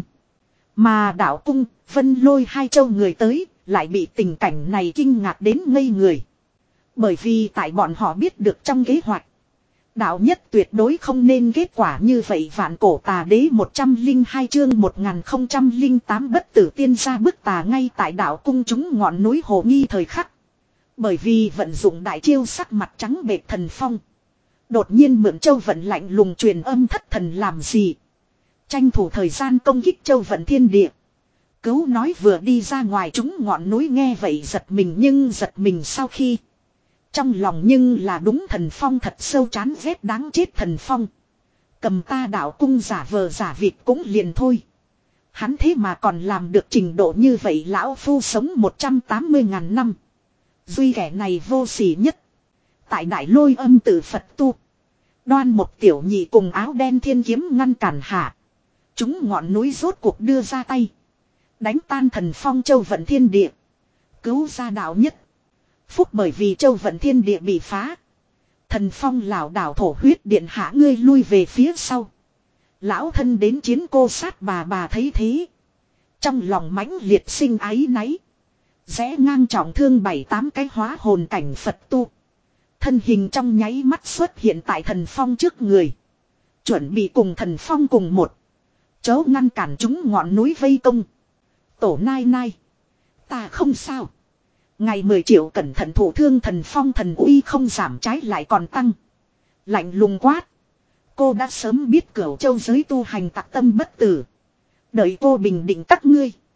Mà đạo cung, Vân Lôi hai châu người tới, lại bị tình cảnh này kinh ngạc đến ngây người. Bởi vì tại bọn họ biết được trong kế hoạch. Đạo nhất tuyệt đối không nên kết quả như vậy vạn cổ tà đế một trăm lẻ hai chương một nghìn không trăm lẻ tám bất tử tiên ra bức tà ngay tại đạo cung chúng ngọn núi hồ nghi thời khắc. Bởi vì vận dụng đại chiêu sắc mặt trắng bệt Thần Phong. Đột nhiên mượn châu vận lạnh lùng truyền âm thất thần làm gì. Tranh thủ thời gian công kích châu vận thiên địa. Cứu nói vừa đi ra ngoài chúng ngọn núi nghe vậy giật mình nhưng giật mình sau khi. Trong lòng nhưng là đúng Thần Phong thật sâu chán ghét đáng chết Thần Phong. Cầm ta đạo cung giả vờ giả vịt cũng liền thôi. Hắn thế mà còn làm được trình độ như vậy lão phu sống một trăm tám mươi ngàn năm. Duy kẻ này vô sỉ nhất. Tại đại lôi âm tự Phật tu. Đoan một tiểu nhị cùng áo đen thiên kiếm ngăn cản hạ. Chúng ngọn núi rốt cuộc đưa ra tay. Đánh tan Thần Phong châu vận thiên địa. Cứu ra đạo nhất. Phúc bởi vì châu vận thiên địa bị phá. Thần Phong lảo đảo thổ huyết điện hạ ngươi lui về phía sau. Lão thân đến chiến cô sát bà bà thấy thế. Trong lòng mãnh liệt sinh áy náy. Rẽ ngang trọng thương bảy tám cái hóa hồn cảnh Phật tu. Thân hình trong nháy mắt xuất hiện tại Thần Phong trước người. Chuẩn bị cùng Thần Phong cùng một. Chớ ngăn cản chúng ngọn núi vây công. Tổ nai nai. Ta không sao. Ngày mười triệu cẩn thận thủ thương Thần Phong thần uy không giảm trái lại còn tăng. Lạnh lùng quát. Cô đã sớm biết cửu châu giới tu hành tạc tâm bất tử. Đợi cô bình định các ngươi.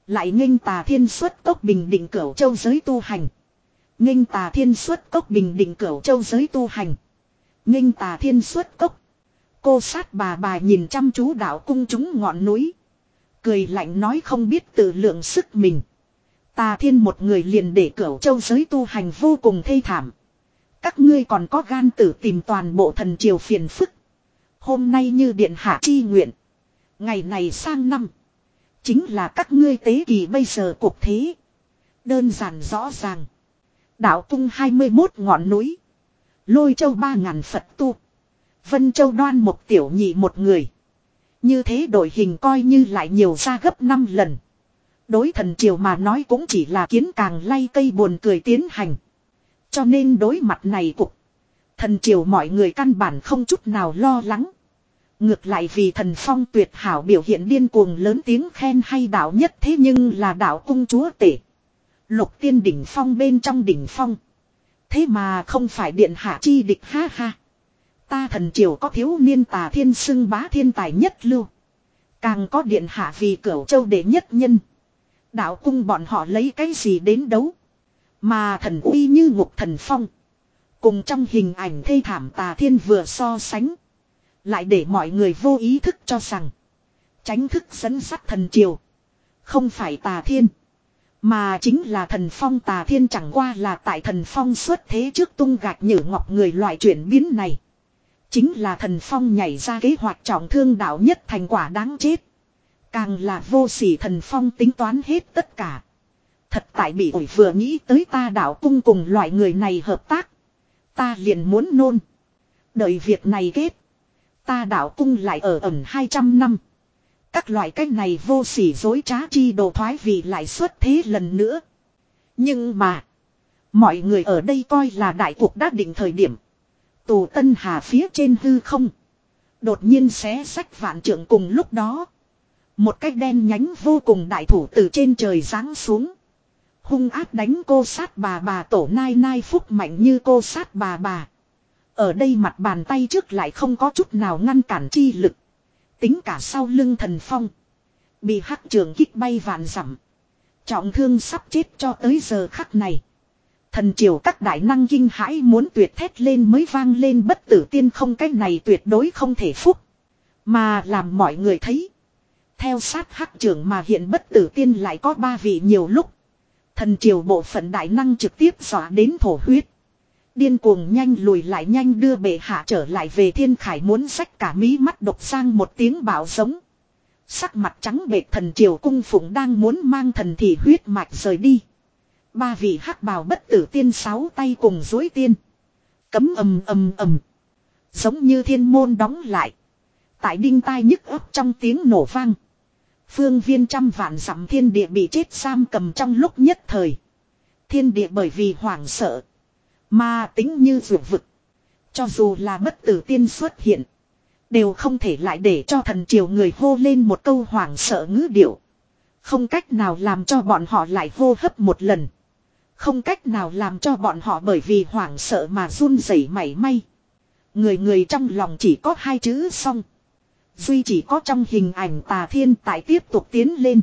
Lại nghênh Tà Thiên xuất cốc bình định Cửu Châu giới tu hành. Nghênh Tà Thiên xuất cốc bình định Cửu Châu giới tu hành. Nghênh Tà Thiên xuất cốc. Cô sát bà bà nhìn chăm chú đạo cung chúng ngọn núi. Cười lạnh nói không biết tự lượng sức mình. Tà Thiên một người liền để Cửu Châu giới tu hành vô cùng thê thảm. Các ngươi còn có gan tử tìm toàn bộ thần triều phiền phức. Hôm nay như điện hạ chi nguyện. Ngày này sang năm. Chính là các ngươi tế kỳ bây giờ cuộc thế. Đơn giản rõ ràng. Đạo cung hai mươi mốt ngọn núi. Lôi châu ba ngàn Phật tu. Vân châu đoan một tiểu nhị một người. Như thế đội hình coi như lại nhiều ra gấp năm lần. Đối thần triều mà nói cũng chỉ là kiến càng lay cây buồn cười tiến hành. Cho nên đối mặt này cục. Thần triều mọi người căn bản không chút nào lo lắng. Ngược lại vì thần phong tuyệt hảo biểu hiện điên cuồng lớn tiếng khen hay đạo nhất thế nhưng là đạo cung chúa tể. Lục tiên đỉnh phong bên trong đỉnh phong. Thế mà không phải điện hạ chi địch ha ha. Ta thần triều có thiếu niên Tà Thiên xưng bá thiên tài nhất lưu. Càng có điện hạ vì Cửu Châu đệ nhất nhân. Đạo cung bọn họ lấy cái gì đến đấu. Mà thần uy như ngục thần phong. Cùng trong hình ảnh thê thảm Tà Thiên vừa so sánh. Lại để mọi người vô ý thức cho rằng. Tránh thức dẫn dắt thần triều. Không phải Tà Thiên. Mà chính là thần phong. Tà Thiên chẳng qua là tại thần phong xuất thế trước tung gạch nhử ngọc người loại chuyển biến này. Chính là thần phong nhảy ra kế hoạch trọng thương đạo nhất thành quả đáng chết. Càng là vô sỉ thần phong tính toán hết tất cả. Thật tại bị ổi vừa nghĩ tới ta đạo cung cùng loại người này hợp tác. Ta liền muốn nôn. Đợi việc này kết. Ta đạo cung lại ở ẩn hai trăm năm. Các loại cách này vô sỉ dối trá chi đồ thoái vị lại xuất thế lần nữa. Nhưng mà. Mọi người ở đây coi là đại cuộc đã định thời điểm. Tù Tân Hà phía trên hư không. Đột nhiên xé sách vạn trượng cùng lúc đó. Một cái đen nhánh vô cùng đại thủ từ trên trời giáng xuống. Hung ác đánh cô sát bà bà tổ nai nai phúc mạnh như cô sát bà bà. Ở đây mặt bàn tay trước lại không có chút nào ngăn cản chi lực. Tính cả sau lưng thần phong. Bị hắc trường kích bay vạn dặm. Trọng thương sắp chết cho tới giờ khắc này. Thần triều các đại năng kinh hãi muốn tuyệt thét lên mới vang lên bất tử tiên không cái này tuyệt đối không thể phúc. Mà làm mọi người thấy. Theo sát hắc trưởng mà hiện bất tử tiên lại có ba vị nhiều lúc. Thần triều bộ phận đại năng trực tiếp dọa đến thổ huyết. Điên cuồng nhanh lùi lại nhanh đưa bệ hạ trở lại về thiên khải muốn xách cả mí mắt độc sang một tiếng bạo giống. Sắc mặt trắng bệch thần triều cung phụng đang muốn mang thần thị huyết mạch rời đi. Ba vị hắc bào bất tử tiên sáu tay cùng dối tiên. Cấm ầm ầm ầm. Giống như thiên môn đóng lại. Tại đinh tai nhức ấp trong tiếng nổ vang. Phương viên trăm vạn dặm thiên địa bị chết giam cầm trong lúc nhất thời. Thiên địa bởi vì hoảng sợ. Mà tính như vượt vực. Cho dù là bất tử tiên xuất hiện. Đều không thể lại để cho thần triều người hô lên một câu hoảng sợ ngữ điệu. Không cách nào làm cho bọn họ lại hô hấp một lần. Không cách nào làm cho bọn họ bởi vì hoảng sợ mà run rẩy mảy may. Người người trong lòng chỉ có hai chữ xong. Duy chỉ có trong hình ảnh Tà Thiên tại tiếp tục tiến lên.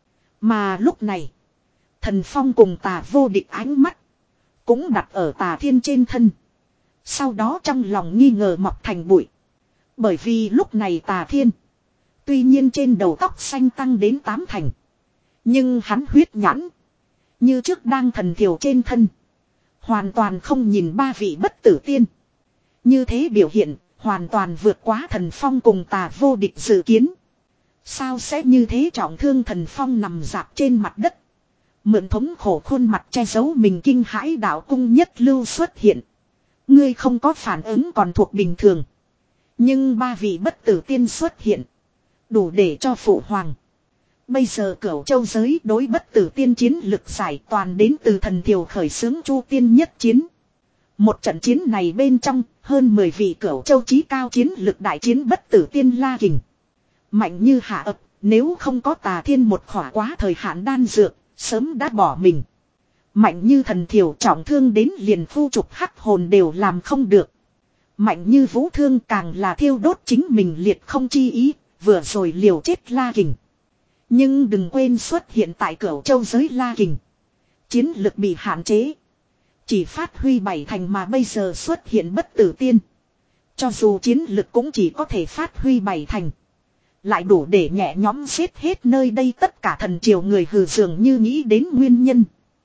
Mà lúc này. Thần phong cùng Tà vô địch ánh mắt. Cũng đặt ở Tà Thiên trên thân. Sau đó trong lòng nghi ngờ mọc thành bụi. Bởi vì lúc này Tà Thiên. Tuy nhiên trên đầu tóc xanh tăng đến tám thành. Nhưng hắn huyết nhãn. Như trước đang thần thiểu trên thân. Hoàn toàn không nhìn ba vị bất tử tiên. Như thế biểu hiện. Hoàn toàn vượt quá thần phong cùng Tà vô địch dự kiến. Sao sẽ như thế trọng thương thần phong nằm dạp trên mặt đất. Mượn thống khổ khuôn mặt che giấu mình kinh hãi đạo cung nhất lưu xuất hiện. Ngươi không có phản ứng còn thuộc bình thường. Nhưng ba vị bất tử tiên xuất hiện. Đủ để cho phụ hoàng. Bây giờ Cửu Châu giới đối bất tử tiên chiến lực giải toàn đến từ thần thiều khởi xướng chu tiên nhất chiến. Một trận chiến này bên trong hơn mười vị Cửu Châu chí cao chiến lực đại chiến bất tử tiên la kình. Mạnh như hạ ập, nếu không có Tà Thiên một khỏa quá thời hạn đan dược, sớm đã bỏ mình. Mạnh như thần thiểu trọng thương đến liền phu trục hắc hồn đều làm không được. Mạnh như vũ thương càng là thiêu đốt chính mình liệt không chi ý, vừa rồi liều chết la kình. Nhưng đừng quên xuất hiện tại Cửu Châu giới La Kình. Chiến lực bị hạn chế. Chỉ phát huy bảy thành mà bây giờ xuất hiện bất tử tiên. Cho dù chiến lực cũng chỉ có thể phát huy bảy thành. Lại đủ để nhẹ nhõm giết hết nơi đây tất cả thần triều người hừ dường như nghĩ đến nguyên nhân.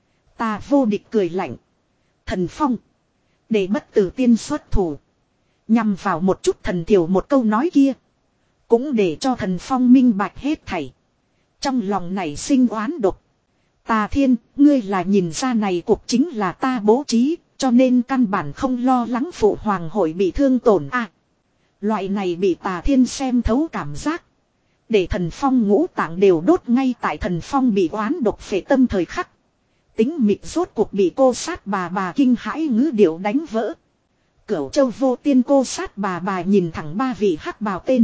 Ta vô địch cười lạnh. Thần Phong. Để bất tử tiên xuất thủ. Nhằm vào một chút thần triều một câu nói kia. Cũng để cho thần Phong minh bạch hết thảy. Trong lòng này sinh oán độc. Tà Thiên, ngươi là nhìn ra này cuộc chính là ta bố trí, cho nên căn bản không lo lắng phụ hoàng hội bị thương tổn à. Loại này bị Tà Thiên xem thấu cảm giác. Để thần Phong ngũ tạng đều đốt ngay tại thần Phong bị oán độc phệ tâm thời khắc. Tính mịt rốt cuộc bị cô sát bà bà kinh hãi ngữ điệu đánh vỡ. Cửu Châu vô tiên cô sát bà bà nhìn thẳng ba vị hắc bào tên.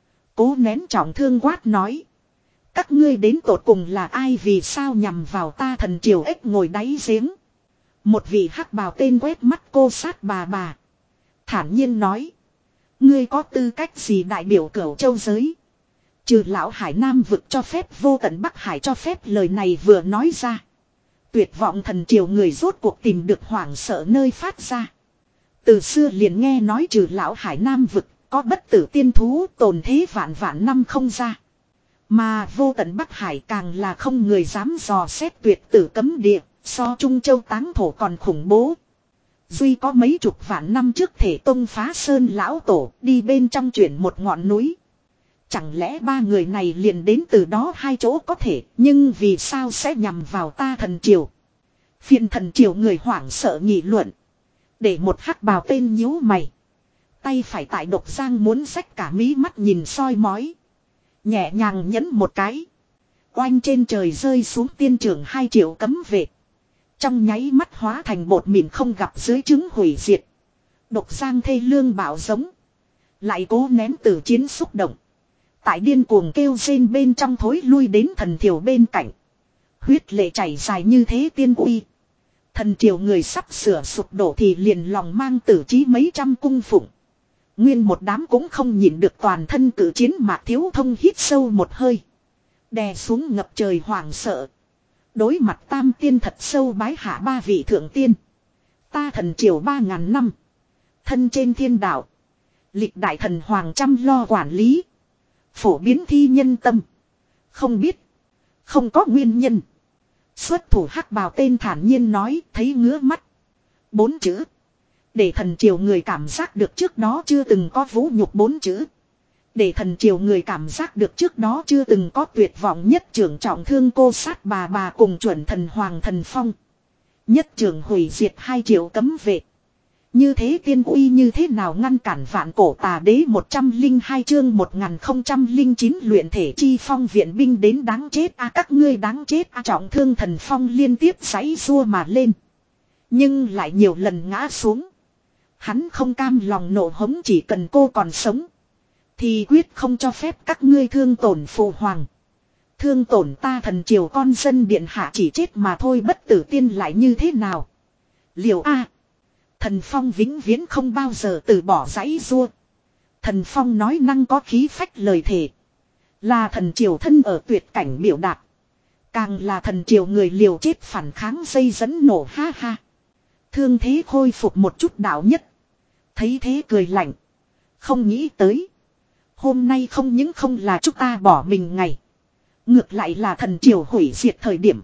Cố nén trọng thương quát nói. Các ngươi đến tột cùng là ai vì sao nhằm vào ta thần triều ếch ngồi đáy giếng. Một vị hắc bào tên quét mắt cô sát bà bà. Thản nhiên nói. Ngươi có tư cách gì đại biểu Cửu Châu giới. Trừ lão Hải Nam vực cho phép vô tận Bắc Hải cho phép lời này vừa nói ra. Tuyệt vọng thần triều người rốt cuộc tìm được hoảng sợ nơi phát ra. Từ xưa liền nghe nói trừ lão Hải Nam vực có bất tử tiên thú tồn thế vạn vạn năm không ra. Mà vô tận Bắc Hải càng là không người dám dò xét tuyệt tử cấm địa, so Trung Châu táng thổ còn khủng bố. Duy có mấy chục vạn năm trước thể tông phá sơn lão tổ đi bên trong chuyển một ngọn núi. Chẳng lẽ ba người này liền đến từ đó hai chỗ có thể, nhưng vì sao sẽ nhằm vào ta thần triều? Phiên thần triều người hoảng sợ nghị luận. Để một hắc bào tên nhíu mày. Tay phải tại độc giang muốn xách cả mí mắt nhìn soi mói. Nhẹ nhàng nhấn một cái. Oanh trên trời rơi xuống tiên trưởng hai triệu cấm vệ. Trong nháy mắt hóa thành bột mịn không gặp dưới trứng hủy diệt. Độc giang thê lương bạo giống. Lại cố nén tử chiến xúc động. Tại điên cuồng kêu rên bên trong thối lui đến thần thiểu bên cạnh. Huyết lệ chảy dài như thế tiên uy. Thần triều người sắp sửa sụp đổ thì liền lòng mang tử trí mấy trăm cung phụng. Nguyên một đám cũng không nhịn được toàn thân cử chiến Mạc Thiếu Thông hít sâu một hơi. Đè xuống ngập trời hoảng sợ. Đối mặt tam tiên thật sâu bái hạ ba vị thượng tiên. Ta thần triều ba ngàn năm. Thân trên thiên đạo. Lịch đại thần hoàng chăm lo quản lý. Phổ biến thi nhân tâm. Không biết. Không có nguyên nhân. Xuất thủ hắc bào tên thản nhiên nói thấy ngứa mắt. Bốn chữ. Để thần triều người cảm giác được trước đó chưa từng có vũ nhục bốn chữ. Để thần triều người cảm giác được trước đó chưa từng có tuyệt vọng nhất trưởng trọng thương cô sát bà bà cùng chuẩn thần hoàng thần phong. Nhất trưởng hủy diệt hai triệu cấm vệ. Như thế tiên uy như thế nào ngăn cản vạn cổ tà đế một trăm linh hai chương một nghìn không trăm linh chín luyện thể chi phong viện binh đến đáng chết a à, các ngươi đáng chết a à, trọng thương thần phong liên tiếp giãy giụa mà lên. Nhưng lại nhiều lần ngã xuống. Hắn không cam lòng nộ hống chỉ cần cô còn sống. Thì quyết không cho phép các ngươi thương tổn phụ hoàng. Thương tổn ta thần triều con dân điện hạ chỉ chết mà thôi bất tử tiên lại như thế nào. Liều a à. Thần Phong vĩnh viễn không bao giờ từ bỏ giãy giụa. Thần Phong nói năng có khí phách lời thề. Là thần triều thân ở tuyệt cảnh biểu đạt. Càng là thần triều người liều chết phản kháng dây dẫn nổ ha ha. Thương thế khôi phục một chút đạo nhất. Thấy thế cười lạnh. Không nghĩ tới. Hôm nay không những không là chúng ta bỏ mình ngày. Ngược lại là thần triều hủy diệt thời điểm.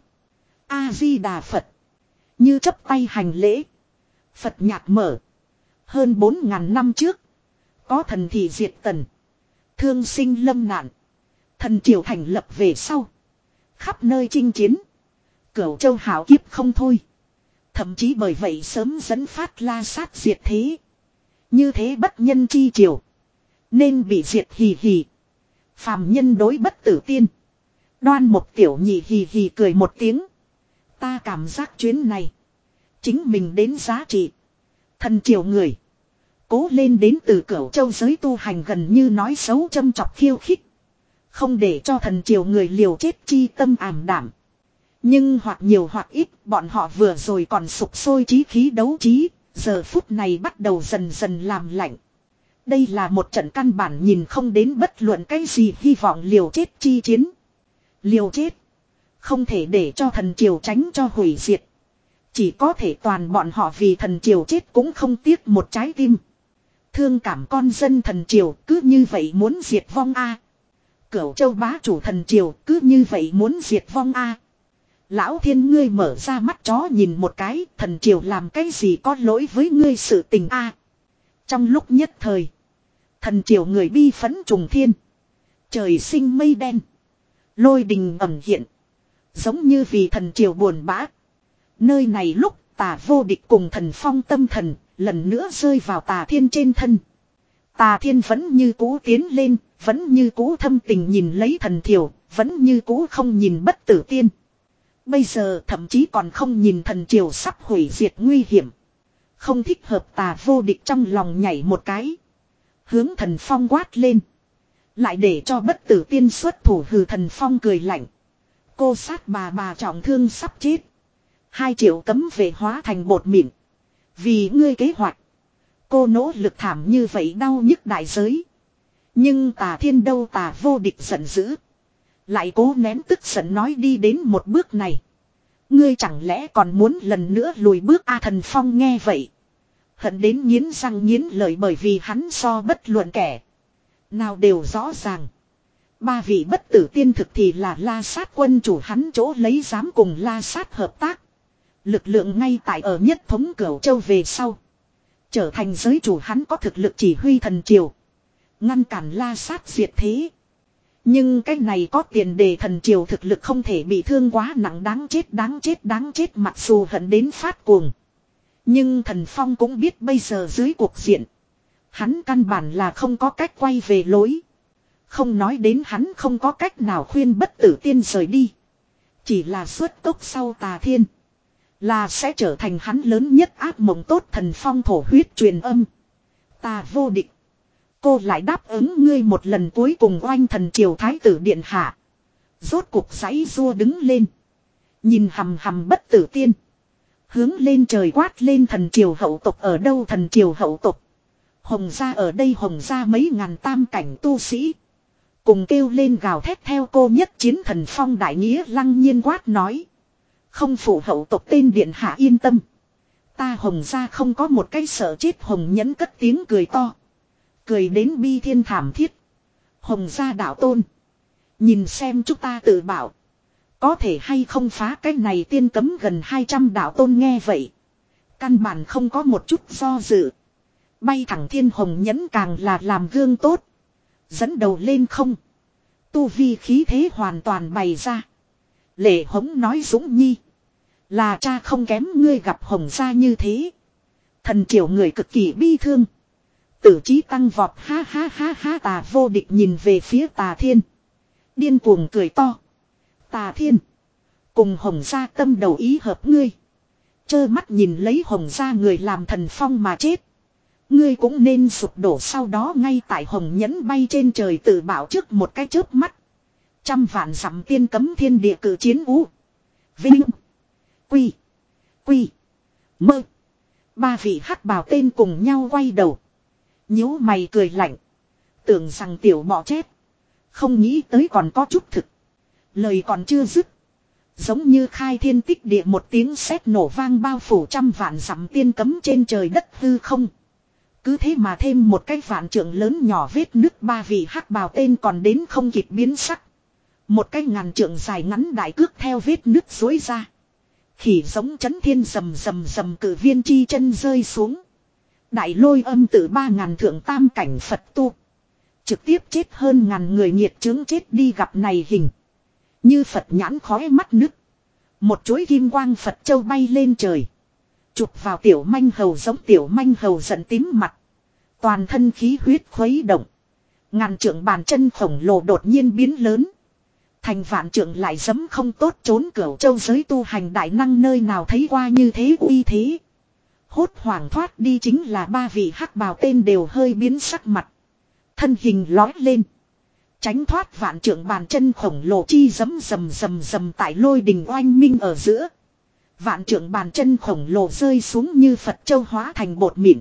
A-di-đà Phật. Như chấp tay hành lễ. Phật nhạc mở. Hơn bốn ngàn năm trước. Có thần thì diệt tần. Thương sinh lâm nạn. Thần triều thành lập về sau. Khắp nơi chinh chiến. Cửu châu hảo kiếp không thôi. Thậm chí bởi vậy sớm dẫn phát la sát diệt thế. Như thế bất nhân chi triều. Nên bị diệt hì hì. Phàm nhân đối bất tử tiên. Đoan một tiểu nhị hì hì cười một tiếng. Ta cảm giác chuyến này. Chính mình đến giá trị. Thần triều người. Cố lên đến từ Cửu Châu giới tu hành gần như nói xấu châm chọc khiêu khích. Không để cho thần triều người liều chết chi tâm ảm đảm. Nhưng hoặc nhiều hoặc ít bọn họ vừa rồi còn sục sôi chí khí đấu trí. Giờ phút này bắt đầu dần dần làm lạnh. Đây là một trận căn bản nhìn không đến bất luận cái gì hy vọng liều chết chi chiến. Liều chết. Không thể để cho thần triều tránh cho hủy diệt. Chỉ có thể toàn bọn họ vì thần triều chết cũng không tiếc một trái tim. Thương cảm con dân thần triều cứ như vậy muốn diệt vong a. Cửu châu bá chủ thần triều cứ như vậy muốn diệt vong a. Lão thiên ngươi mở ra mắt chó nhìn một cái, thần triều làm cái gì có lỗi với ngươi sự tình a. Trong lúc nhất thời, thần triều người bi phẫn trùng thiên. Trời sinh mây đen. Lôi đình ẩn hiện. Giống như vì thần triều buồn bã. Nơi này lúc Tà Vô Địch cùng Thần Phong tâm thần, lần nữa rơi vào Tà Thiên trên thân. Tà Thiên vẫn như cũ tiến lên, vẫn như cũ thâm tình nhìn lấy thần triều, vẫn như cũ không nhìn Bất Tử Tiên. Bây giờ thậm chí còn không nhìn thần triều sắp hủy diệt nguy hiểm. Không thích hợp Tà Vô Địch trong lòng nhảy một cái. Hướng Thần Phong quát lên. Lại để cho Bất Tử Tiên xuất thủ. Hừ. Thần Phong cười lạnh. Cô sát bà bà trọng thương sắp chết. Hai triệu cấm về hóa thành bột mịn. Vì ngươi kế hoạch. Cô nỗ lực thảm như vậy đau nhức đại giới. Nhưng Tà Thiên đâu? Tà Vô Địch giận dữ. Lại cố nén tức giận nói đi đến một bước này. Ngươi chẳng lẽ còn muốn lần nữa lùi bước? A Thần Phong nghe vậy. Hận đến nghiến răng nghiến lợi, bởi vì hắn so bất luận kẻ nào đều rõ ràng. Ba vị Bất Tử Tiên thực thì là La Sát quân chủ, hắn chỗ lấy dám cùng La Sát hợp tác. Lực lượng ngay tại ở nhất thống Cửu Châu về sau. Trở thành giới chủ, hắn có thực lực chỉ huy thần triều. Ngăn cản La Sát diệt thế. Nhưng cái này có tiền đề thần triều thực lực không thể bị thương quá nặng, đáng chết đáng chết đáng chết. Mặc dù hận đến phát cuồng. Nhưng Thần Phong cũng biết bây giờ dưới cuộc diện. Hắn căn bản là không có cách quay về lối. Không nói đến hắn không có cách nào khuyên Bất Tử Tiên rời đi. Chỉ là xuất cốc sau Tà Thiên. Là sẽ trở thành hắn lớn nhất ác mộng. Tốt. Thần Phong thổ huyết truyền âm. Tà Vô Địch. Cô lại đáp ứng ngươi một lần cuối cùng. Oanh. Thần triều thái tử điện hạ. Rốt cuộc giãy rua đứng lên. Nhìn hầm hầm Bất Tử Tiên. Hướng lên trời quát lên. Thần triều hậu tộc ở đâu? Thần triều hậu tộc. Hồng gia ở đây. Hồng gia mấy ngàn tam cảnh tu sĩ. Cùng kêu lên gào thét theo cô nhất chiến. Thần Phong đại nghĩa lăng nhiên quát nói. Không phụ hậu tộc tên điện hạ yên tâm. Ta Hồng gia không có một cái sợ chết. Hồng Nhẫn cất tiếng cười to. Cười đến bi thiên thảm thiết. Hồng gia đạo tôn. Nhìn xem chúng ta tự bảo. Có thể hay không phá cái này tiên cấm gần hai trăm đạo tôn nghe vậy. Căn bản không có một chút do dự. Bay thẳng thiên. Hồng Nhẫn càng là làm gương tốt. Dẫn đầu lên không. Tu vi khí thế hoàn toàn bày ra. Lệ Hống nói Dũng Nhi. Là cha không kém ngươi gặp Hồng gia như thế. Thần triều người cực kỳ bi thương. Tử trí tăng vọt. Ha ha ha ha. Tà Vô Địch nhìn về phía Tà Thiên. Điên cuồng cười to. Tà Thiên. Cùng Hồng gia tâm đầu ý hợp ngươi. Chơ mắt nhìn lấy Hồng gia người làm Thần Phong mà chết. Ngươi cũng nên sụp đổ. Sau đó ngay tại Hồng Nhẫn bay trên trời tự bảo trước một cái chớp mắt. Trăm vạn dặm tiên cấm thiên địa cử chiến ú. Vinh. Quy. Quy. Mơ. Ba vị hắc bào tên cùng nhau quay đầu. Nhíu mày cười lạnh. Tưởng rằng tiểu bọ chết. Không nghĩ tới còn có chút thực. Lời còn chưa dứt. Giống như khai thiên tích địa một tiếng sét nổ vang bao phủ trăm vạn dặm tiên cấm trên trời đất hư không. Cứ thế mà thêm một cái vạn trượng lớn nhỏ vết nứt. Ba vị hắc bào tên còn đến không kịp biến sắc. Một cái ngàn trượng dài ngắn đại cước theo vết nứt dối ra. Khỉ giống chấn thiên rầm rầm rầm cử viên chi chân rơi xuống. Đại lôi âm tự ba ngàn thượng tam cảnh Phật tu. Trực tiếp chết hơn ngàn người nghiệt chướng chết đi gặp này hình. Như Phật nhãn khói mắt nứt. Một chuỗi kim quang Phật châu bay lên trời. Chụp vào tiểu manh hầu giống tiểu manh hầu giận tím mặt. Toàn thân khí huyết khuấy động. Ngàn trượng bàn chân khổng lồ đột nhiên biến lớn. Thành vạn trượng lại giấm không tốt trốn Cửu Châu giới tu hành đại năng nơi nào thấy qua như thế uy thế. Hốt hoảng thoát đi chính là ba vị hắc bào tên đều hơi biến sắc mặt. Thân hình lói lên. Tránh thoát vạn trượng bàn chân khổng lồ chi giấm rầm rầm rầm tại lôi đình oanh minh ở giữa. Vạn trượng bàn chân khổng lồ rơi xuống như Phật châu hóa thành bột mịn.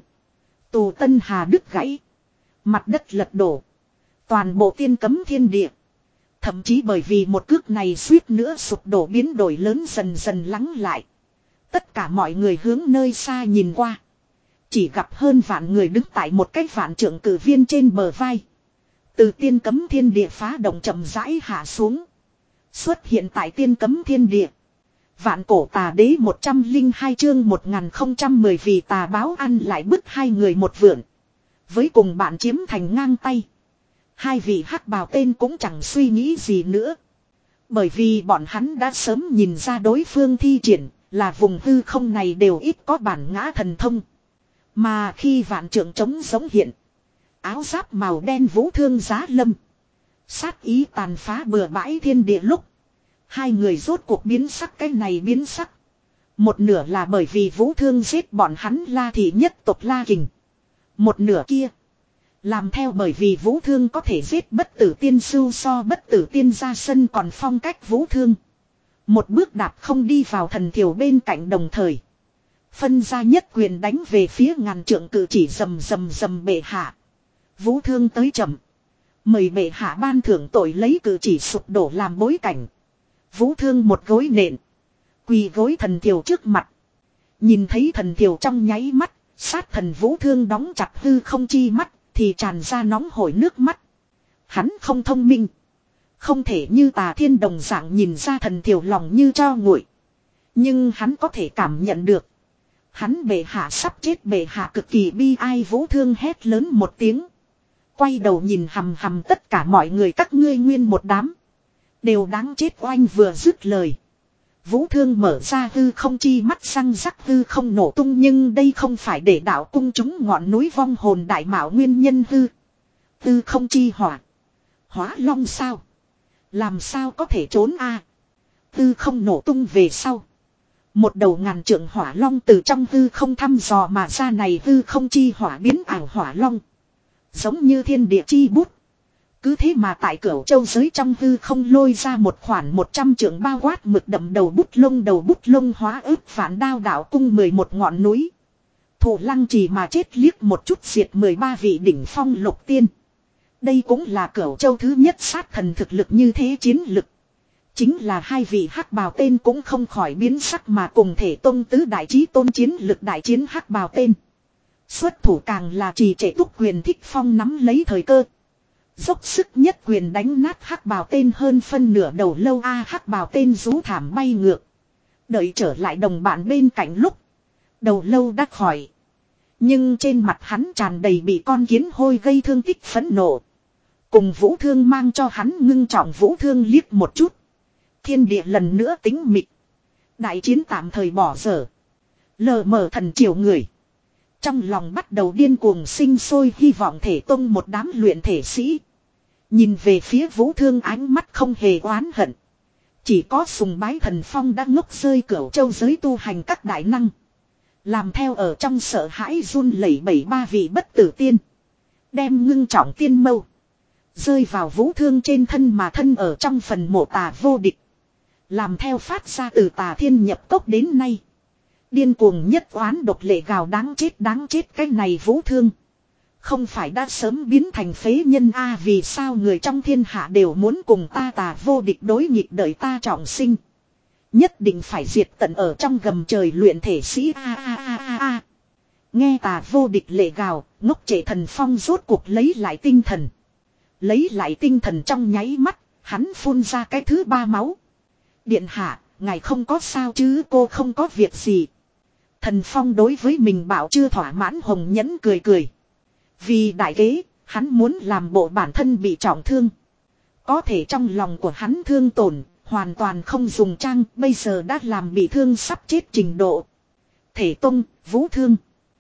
Tù Tân Hà đứt gãy. Mặt đất lật đổ. Toàn bộ tiên cấm thiên địa. Thậm chí bởi vì một cước này suýt nữa sụp đổ, biến đổi lớn dần dần lắng lại. Tất cả mọi người hướng nơi xa nhìn qua. Chỉ gặp hơn vạn người đứng tại một cái vạn trượng cử viên trên bờ vai. Từ tiên cấm thiên địa phá động chậm rãi hạ xuống. Xuất hiện tại tiên cấm thiên địa. Vạn cổ tà đế một trăm linh hai chương một nghìn không trăm mười vì tà báo ăn lại bức hai người một vượn. Với cùng bạn chiếm thành ngang tay. Hai vị hắc bào tên cũng chẳng suy nghĩ gì nữa. Bởi vì bọn hắn đã sớm nhìn ra đối phương thi triển là vùng hư không này đều ít có bản ngã thần thông. Mà khi vạn trượng trống giống hiện. Áo giáp màu đen vũ thương giá lâm. Sát ý tàn phá bừa bãi thiên địa lúc. Hai người rốt cuộc biến sắc, cái này biến sắc. Một nửa là bởi vì vũ thương giết bọn hắn La Thị nhất tộc La Kình. Một nửa kia. Làm theo bởi vì vũ thương có thể giết bất tử tiên sưu so bất tử tiên ra sân còn phong cách vũ thương. Một bước đạp không đi vào thần thiểu bên cạnh đồng thời. Phân ra nhất quyền đánh về phía ngàn trượng cử chỉ rầm rầm rầm bệ hạ. Vũ thương tới chậm. Mời bệ hạ ban thưởng tội lấy cử chỉ sụp đổ làm bối cảnh. Vũ thương một gối nện. Quỳ gối thần thiểu trước mặt. Nhìn thấy thần thiểu trong nháy mắt. Sát thần vũ thương đóng chặt hư không chi mắt. Thì tràn ra nóng hổi nước mắt. Hắn không thông minh. Không thể như Tà Thiên đồng dạng nhìn ra thần thiểu lòng như cho nguội. Nhưng hắn có thể cảm nhận được. Hắn bệ hạ sắp chết, bệ hạ cực kỳ bi ai. Vũ thương hét lớn một tiếng. Quay đầu nhìn hằm hằm tất cả mọi người, các ngươi nguyên một đám. Đều đáng chết. Oanh vừa dứt lời. Vũ thương mở ra hư không chi mắt, răng rắc hư không nổ tung. Nhưng đây không phải để đạo cung chúng ngọn núi vong hồn đại mạo nguyên nhân hư. Hư không chi hỏa. Hóa long sao? Làm sao có thể trốn a? À? Hư không nổ tung về sau. Một đầu ngàn trượng hỏa long từ trong hư không thăm dò mà ra, này hư không chi hỏa biến ảo hỏa long. Giống như thiên địa chi bút. Cứ thế mà tại Cửu Châu giới trong hư không lôi ra một khoản một trăm trượng bao quát mực đậm đầu bút lông, đầu bút lông hóa ức vạn đao đạo cung mười một ngọn núi. Thủ lăng trì mà chết liếc một chút diệt mười ba vị đỉnh phong lục tiên. Đây cũng là Cửu Châu thứ nhất sát thần thực lực như thế chiến lực. Chính là hai vị hắc bào tên cũng không khỏi biến sắc, mà cùng thể tôn tứ đại chí tôn chiến lực đại chiến hắc bào tên. Xuất thủ càng là trì trệ túc quyền thích phong nắm lấy thời cơ. Dốc sức nhất quyền đánh nát hắc bào tên hơn phân nửa đầu lâu. A hắc bào tên rú thảm bay ngược. Đợi trở lại đồng bạn bên cạnh lúc. Đầu lâu đã khỏi. Nhưng trên mặt hắn tràn đầy bị con kiến hôi gây thương tích phẫn nộ. Cùng vũ thương mang cho hắn ngưng trọng. Vũ thương liếc một chút. Thiên địa lần nữa tính mịt. Đại chiến tạm thời bỏ dở. Lờ mờ thần triều người. Trong lòng bắt đầu điên cuồng sinh sôi hy vọng thể tông một đám luyện thể sĩ. Nhìn về phía vũ thương ánh mắt không hề oán hận. Chỉ có sùng bái thần phong đã ngốc rơi Cửu Châu giới tu hành các đại năng. Làm theo ở trong sợ hãi run lẩy bẩy ba vị bất tử tiên. Đem ngưng trọng tiên mâu. Rơi vào vũ thương trên thân mà thân ở trong phần mộ tà vô địch. Làm theo phát ra từ Tà Thiên nhập cốc đến nay. Điên cuồng nhất oán độc lệ gào đáng chết đáng chết cái này vũ thương. Không phải đã sớm biến thành phế nhân a à, vì sao người trong thiên hạ đều muốn cùng ta tà vô địch đối nghịch đợi ta trọng sinh. Nhất định phải diệt tận ở trong gầm trời luyện thể sĩ a a a a a. Nghe tà vô địch lệ gào, ngốc trệ thần phong rốt cuộc lấy lại tinh thần. Lấy lại tinh thần trong nháy mắt, hắn phun ra cái thứ ba máu. Điện hạ, ngài không có sao chứ, cô không có việc gì. Thần phong đối với mình bảo chưa thỏa mãn hồng nhẫn cười cười. Vì đại kế, hắn muốn làm bộ bản thân bị trọng thương. Có thể trong lòng của hắn thương tổn, hoàn toàn không dùng trang, bây giờ đã làm bị thương sắp chết trình độ. Thể tông, vũ thương.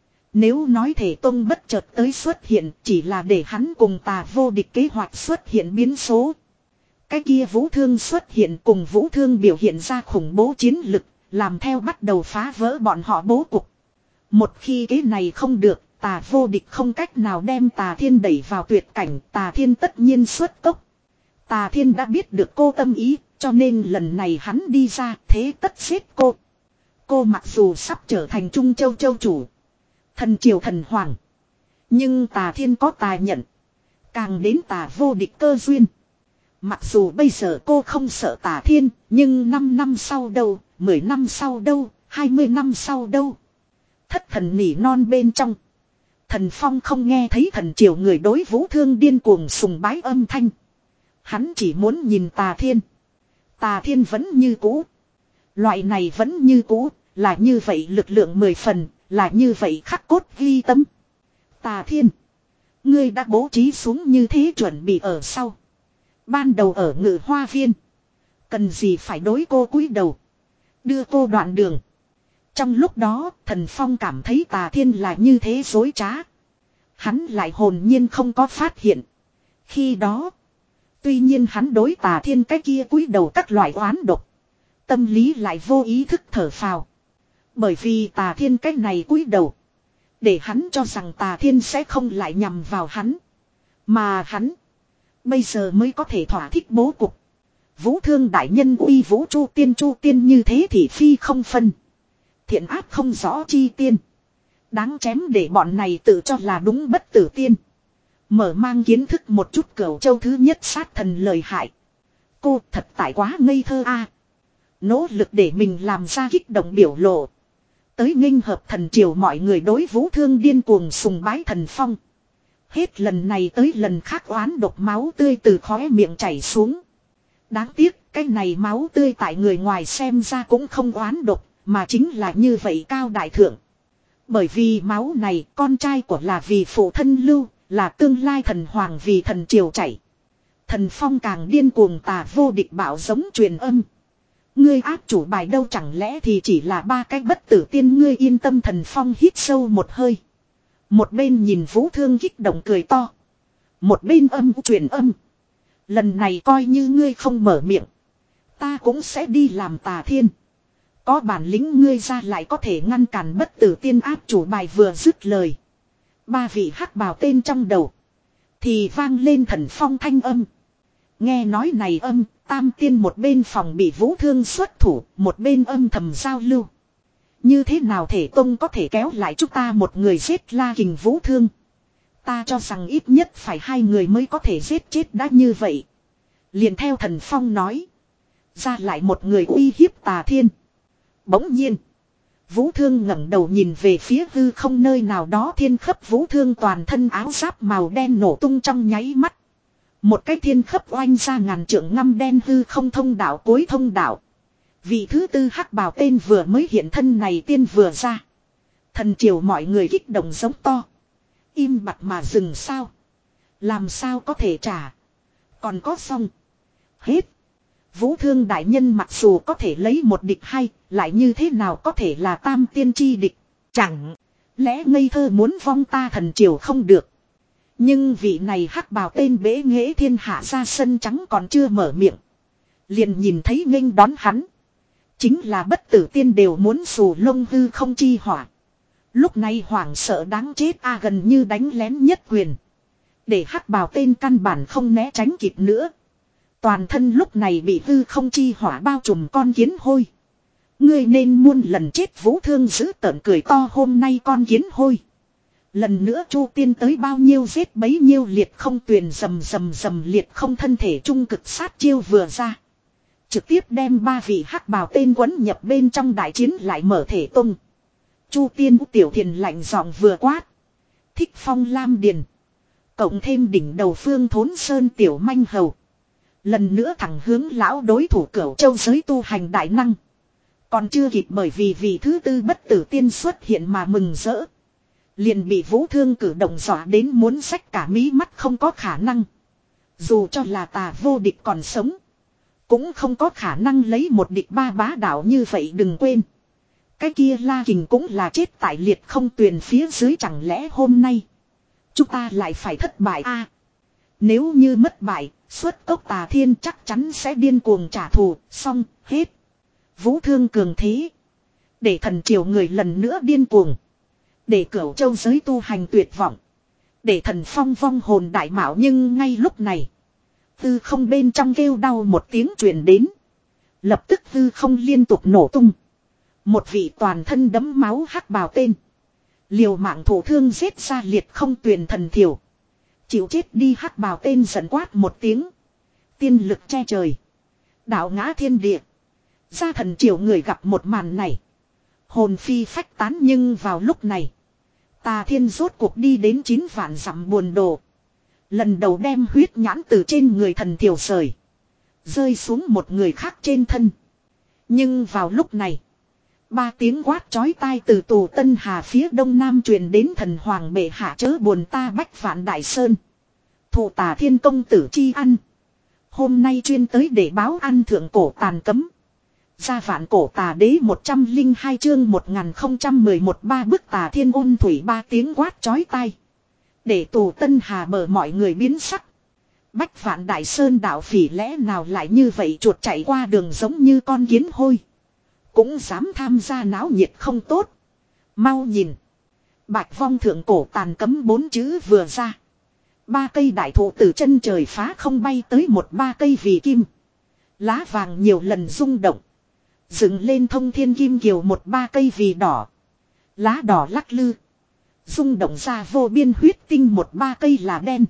Nếu nói thể tông bất chợt tới xuất hiện chỉ là để hắn cùng tà vô địch kế hoạch xuất hiện biến số. Cái kia vũ thương xuất hiện cùng vũ thương biểu hiện ra khủng bố chiến lực, làm theo bắt đầu phá vỡ bọn họ bố cục. Một khi cái này không được, tà vô địch không cách nào đem Tà Thiên đẩy vào tuyệt cảnh, Tà Thiên tất nhiên xuất cốc. Tà Thiên đã biết được cô tâm ý, cho nên lần này hắn đi ra thế tất giết cô. Cô mặc dù sắp trở thành Trung Châu Châu chủ, thần triều thần hoàng, nhưng Tà Thiên có tài nhận, càng đến tà vô địch cơ duyên. Mặc dù bây giờ cô không sợ Tà Thiên, nhưng năm năm sau đâu, mười năm sau đâu, hai mươi năm sau đâu. Thất thần nỉ non bên trong. Thần Phong không nghe thấy thần triều người đối Vũ Thương điên cuồng sùng bái âm thanh. Hắn chỉ muốn nhìn Tà Thiên. Tà Thiên vẫn như cũ. Loại này vẫn như cũ, là như vậy lực lượng mười phần, là như vậy khắc cốt ghi tâm. Tà Thiên, ngươi đã bố trí xuống như thế chuẩn bị ở sau. Ban đầu ở Ngự Hoa Viên, cần gì phải đối cô cúi đầu, đưa cô đoạn đường. Trong lúc đó, Thần Phong cảm thấy Tà Thiên là như thế dối trá. Hắn lại hồn nhiên không có phát hiện. Khi đó, tuy nhiên hắn đối Tà Thiên cái kia cúi đầu các loại oán độc, tâm lý lại vô ý thức thở phào. Bởi vì Tà Thiên cái này cúi đầu, để hắn cho rằng Tà Thiên sẽ không lại nhằm vào hắn. Mà hắn bây giờ mới có thể thỏa thích bố cục. Vũ Thương đại nhân uy vũ Chu Tiên Chu Tiên như thế thì phi không phân. Thiện ác không rõ chi tiên. Đáng chém để bọn này tự cho là đúng bất tử tiên. Mở mang kiến thức một chút Cửu Châu thứ nhất sát thần lời hại. Cô thật tại quá ngây thơ a. Nỗ lực để mình làm ra kích động biểu lộ. Tới nghênh hợp thần triều mọi người đối Vũ Thương điên cuồng sùng bái Thần Phong. Hết lần này tới lần khác oán độc máu tươi từ khóe miệng chảy xuống. Đáng tiếc cái này máu tươi tại người ngoài xem ra cũng không oán độc, mà chính là như vậy cao đại thượng. Bởi vì máu này con trai của là vì phụ thân lưu, là tương lai thần hoàng vì thần triều chảy. Thần Phong càng điên cuồng tà vô địch bảo giống truyền âm. Ngươi áp chủ bài đâu chẳng lẽ thì chỉ là ba cái bất tử tiên, ngươi yên tâm. Thần Phong hít sâu một hơi. Một bên nhìn Vũ Thương kích động cười to. Một bên âm truyền âm. Lần này coi như ngươi không mở miệng, ta cũng sẽ đi làm Tà Thiên. Có bản lĩnh ngươi ra lại có thể ngăn cản bất tử tiên áp chủ bài. Vừa dứt lời, ba vị hắc bào tên trong đầu thì vang lên Thần Phong thanh âm. Nghe nói này âm, Tam Tiên một bên phòng bị Vũ Thương xuất thủ, một bên âm thầm giao lưu. Như thế nào thể tông có thể kéo lại chúng ta một người giết La Kình Vũ Thương? Ta cho rằng ít nhất phải hai người mới có thể giết chết đã như vậy. Liền theo Thần Phong nói, ra lại một người uy hiếp Tà Thiên. Bỗng nhiên, Vũ Thương ngẩng đầu nhìn về phía hư không nơi nào đó. Thiên khấp Vũ Thương toàn thân áo giáp màu đen nổ tung trong nháy mắt. Một cái thiên khấp oanh ra ngàn trượng ngăm đen hư không thông đạo cuối thông đạo. Vị thứ tư hắc bào tên vừa mới hiện thân này tiên vừa ra. Thần triều mọi người kích động giống to. Im bặt mà dừng sao? Làm sao có thể trả? Còn có xong. Hết. Vũ Thương đại nhân mặc dù có thể lấy một địch hay, lại như thế nào có thể là tam tiên chi địch? Chẳng lẽ ngây thơ muốn vong ta thần triều không được? Nhưng vị này hắc bào tên bế nghệ thiên hạ ra sân trắng còn chưa mở miệng, liền nhìn thấy nghênh đón hắn chính là bất tử tiên đều muốn xù lông hư không chi hỏa. Lúc này hoảng sợ đáng chết a, gần như đánh lén nhất quyền, để hắc bào tên căn bản không né tránh kịp nữa. Toàn thân lúc này bị hư không chi hỏa bao trùm. Con kiến hôi, ngươi nên muôn lần chết. Vũ Thương giữ tợn cười to. Hôm nay con kiến hôi, lần nữa Chu Tiên tới bao nhiêu giết bấy nhiêu. Liệt không tuyền rầm rầm rầm, liệt không thân thể trung cực sát chiêu vừa ra, trực tiếp đem ba vị hắc bào tên quấn nhập bên trong đại chiến lại mở thể tung. Chu Tiên tiểu thiền lạnh giọng vừa quát. Thích Phong Lam Điền, cộng thêm đỉnh đầu Phương Thốn Sơn tiểu manh hầu, lần nữa thẳng hướng lão đối thủ Cửu Châu giới tu hành đại năng. Còn chưa kịp bởi vì vị thứ tư bất tử tiên xuất hiện mà mừng rỡ, liền bị Vũ Thương cử động dọa đến muốn xách cả mí mắt. Không có khả năng. Dù cho là tà vô địch còn sống, cũng không có khả năng lấy một địch ba bá đạo như vậy. Đừng quên, cái kia La Kình cũng là chết tại liệt không tuyền phía dưới. Chẳng lẽ hôm nay chúng ta lại phải thất bại a? À, nếu như mất bại, xuất cốc Tà Thiên chắc chắn sẽ điên cuồng trả thù. Xong hết. Vũ Thương cường thế, để thần triều người lần nữa điên cuồng, để Cửu Châu giới tu hành tuyệt vọng, để Thần Phong vong hồn đại mạo. Nhưng ngay lúc này, tư không bên trong kêu đau một tiếng truyền đến. Lập tức tư không liên tục nổ tung. Một vị toàn thân đẫm máu hắc bào tên liều mạng thủ thương giết ra liệt không tuyền thần thiểu. Chịu chết đi. Hắc bào tên giận quát một tiếng, Tiên lực che trời. Đạo ngã thiên địa. Gia thần triều người gặp một màn này. Hồn phi phách tán, nhưng vào lúc này. Tà Thiên rốt cuộc đi đến chín vạn dặm buồn đồ. Lần đầu đem huyết nhãn từ trên người thần thiểu rời. Rơi xuống một người khác trên thân. Nhưng vào lúc này. Ba tiếng quát chói tai từ tù Tân Hà phía đông nam truyền đến. Thần hoàng bệ hạ chớ buồn ta Bách Vạn Đại Sơn. Thụ Tà Thiên công tử chi ăn. Hôm nay chuyên tới để báo ăn thượng cổ tàn cấm. Gia Vạn Cổ Tà Đế một trăm linh hai chương một nghìn không trăm mười một ba bức Tà Thiên ôn thủy ba tiếng quát chói tai. Để tù Tân Hà bờ mọi người biến sắc. Bách Vạn Đại Sơn đạo phỉ lẽ nào lại như vậy, chuột chạy qua đường giống như con kiến hôi. Cũng dám tham gia náo nhiệt không tốt. Mau nhìn. Bạch vong thượng cổ tàn cấm bốn chữ vừa ra. Ba cây đại thụ từ chân trời phá không bay tới một ba cây vì kim. Lá vàng nhiều lần rung động. Dựng lên thông thiên kim kiều một ba cây vì đỏ. Lá đỏ lắc lư. Rung động ra vô biên huyết tinh một ba cây là đen.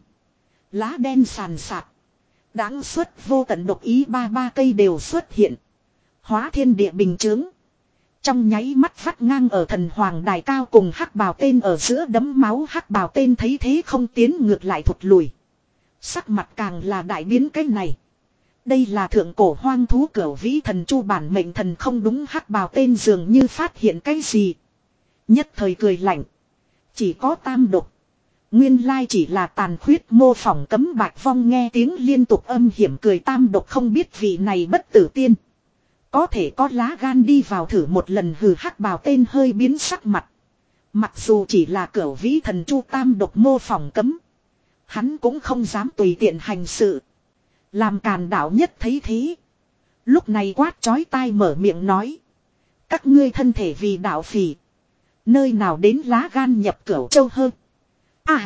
Lá đen sàn sạt. Đáng xuất vô tận độc ý ba ba cây đều xuất hiện. Hóa thiên địa bình chướng. Trong nháy mắt vắt ngang ở thần hoàng đài cao cùng hắc bào tên ở giữa đấm máu. Hắc bào tên thấy thế không tiến ngược lại thụt lùi. Sắc mặt càng là đại biến cái này. Đây là thượng cổ hoang thú cửu vĩ thần chu bản mệnh thần không đúng. Hắc bào tên dường như phát hiện cái gì. Nhất thời cười lạnh. Chỉ có tam độc. Nguyên lai chỉ là tàn khuyết mô phỏng cấm. Bạch vong nghe tiếng liên tục âm hiểm cười, tam độc không biết vị này bất tử tiên. Có thể có lá gan đi vào thử một lần. Hừ, hắc bào tên hơi biến sắc mặt. Mặc dù chỉ là cửu vĩ thần chu tam độc mô phỏng cấm. Hắn cũng không dám tùy tiện hành sự. Làm càn đạo nhất thấy thế. Lúc này quát chói tai mở miệng nói. Các ngươi thân thể vì đạo phỉ. Nơi nào đến lá gan nhập Cửu Châu hơn. À.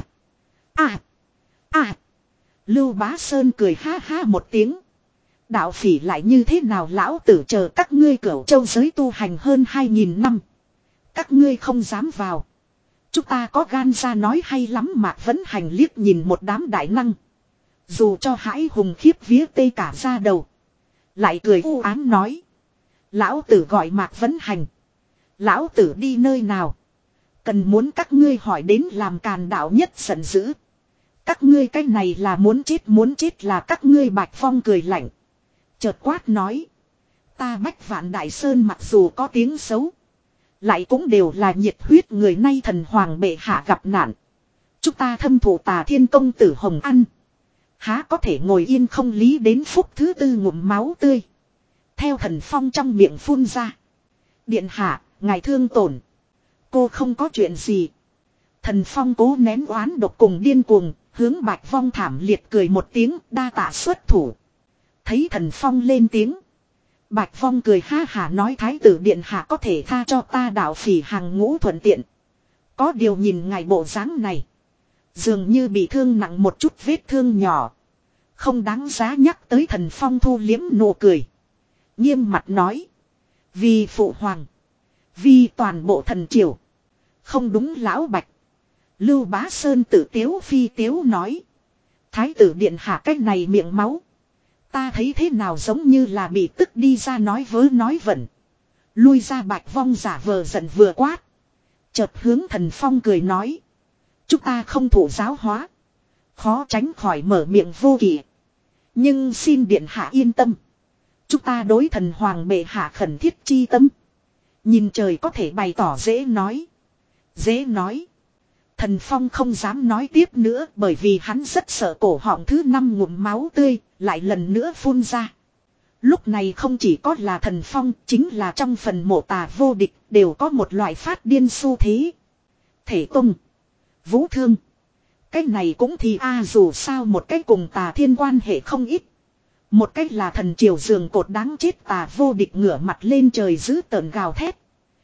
À. À. Lưu Bá Sơn cười ha ha một tiếng. Đạo phỉ lại như thế nào, lão tử chờ các ngươi Cửu Châu giới tu hành hơn hai nghìn năm. Các ngươi không dám vào. Chúng ta có gan ra nói hay lắm. Mạc Vấn Hành liếc nhìn một đám đại năng. Dù cho hãi hùng khiếp vía tê cả ra đầu. Lại cười u ám nói. Lão tử gọi Mạc Vấn Hành. Lão tử đi nơi nào. Cần muốn các ngươi hỏi đến. Làm càn đạo nhất giận dữ. Các ngươi cái này là muốn chết muốn chết là các ngươi. Bạch Phong cười lạnh. Chợt quát nói. Ta Bách Vạn Đại Sơn mặc dù có tiếng xấu. Lại cũng đều là nhiệt huyết người, nay thần hoàng bệ hạ gặp nạn. Chúng ta thâm thụ Tà Thiên công tử Hồng Ăn. Há có thể ngồi yên không lý đến phút thứ tư ngụm máu tươi. Theo Thần Phong trong miệng phun ra. Điện hạ, ngài thương tổn. Cô không có chuyện gì. Thần Phong cố nén oán độc cùng điên cuồng, hướng Bạch Vong thảm liệt cười một tiếng, đa tạ xuất thủ. Thấy Thần Phong lên tiếng. Bạch Vong cười ha hả nói, thái tử điện hạ có thể tha cho ta đạo phỉ hàng ngũ thuận tiện. Có điều nhìn ngài bộ dáng này. Dường như bị thương nặng một chút, vết thương nhỏ. Không đáng giá nhắc tới. Thần Phong thu liếm nụ cười. Nghiêm mặt nói. Vì phụ hoàng. Vì toàn bộ thần triều. Không đúng lão Bạch. Lưu Bá Sơn tự tiếu phi tiếu nói. Thái tử điện hạ cách này miệng máu. Ta thấy thế nào giống như là bị tức đi ra nói vớ nói vẩn. Lui ra. Bạch Vong giả vờ giận vừa quát. Chợt hướng Thần Phong cười nói. Chúng ta không thủ giáo hóa. Khó tránh khỏi mở miệng vô kỷ. Nhưng xin điện hạ yên tâm. Chúng ta đối thần hoàng bệ hạ khẩn thiết chi tâm. Nhìn trời có thể bày tỏ dễ nói. Dễ nói. Thần Phong không dám nói tiếp nữa, bởi vì hắn rất sợ cổ họng thứ năm ngụm máu tươi lại lần nữa phun ra. Lúc này không chỉ có là Thần Phong, chính là trong phần mộ Tà vô địch đều có một loại phát điên xu thế. Thể Tông, Vũ Thương. Cái này cũng thì a à, dù sao một cái cùng Tà Thiên quan hệ không ít. Một cách là thần triều giường cột đáng chết. Tà vô địch ngửa mặt lên trời giữ tợn gào thét.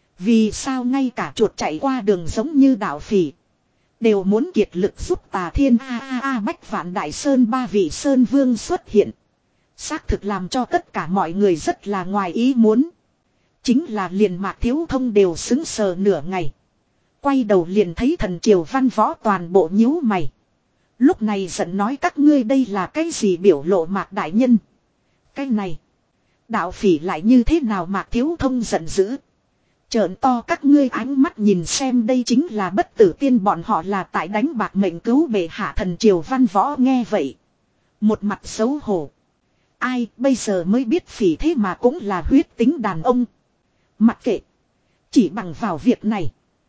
Vì sao ngay cả chuột chạy qua đường giống như đạo phỉ đều muốn kiệt lực giúp Tà Thiên. A a a Bách Vạn Đại Sơn ba vị Sơn Vương xuất hiện. Xác thực làm cho tất cả mọi người rất là ngoài ý muốn. Chính là liền Mạc Thiếu Thông đều xứng sờ nửa ngày. Quay đầu liền thấy thần triều văn võ toàn bộ nhíu mày. Lúc này giận nói các ngươi đây là cái gì biểu lộ Mạc đại nhân. Cái này. Đạo phỉ lại như thế nào Mạc Thiếu Thông giận dữ. Trợn to các ngươi ánh mắt nhìn xem đây chính là bất tử tiên bọn họ là tại đánh bạc mệnh cứu bệ hạ thần triều văn võ nghe vậy. Một mặt xấu hổ. Ai bây giờ mới biết phỉ thế mà cũng là huyết tính đàn ông. Mặc kệ. Chỉ bằng vào việc này.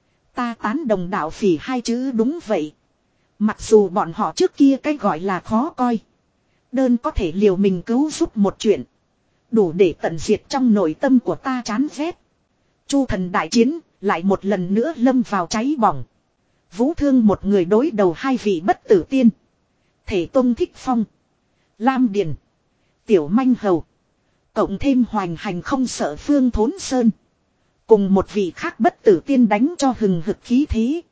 Ta tán đồng đạo phỉ hai chữ đúng vậy. Mặc dù bọn họ trước kia cái gọi là khó coi. Đơn có thể liều mình cứu giúp một chuyện. Đủ để tận diệt trong nội tâm của ta chán ghét. Chu thần đại chiến lại một lần nữa lâm vào cháy bỏng. Vũ Thương một người đối đầu hai vị bất tử tiên. Thể Tông Thích Phong. Lam Điền. Tiểu Manh Hầu. Cộng thêm hoành hành không sợ Phương Thốn Sơn. Cùng một vị khác bất tử tiên đánh cho hừng hực khí thế.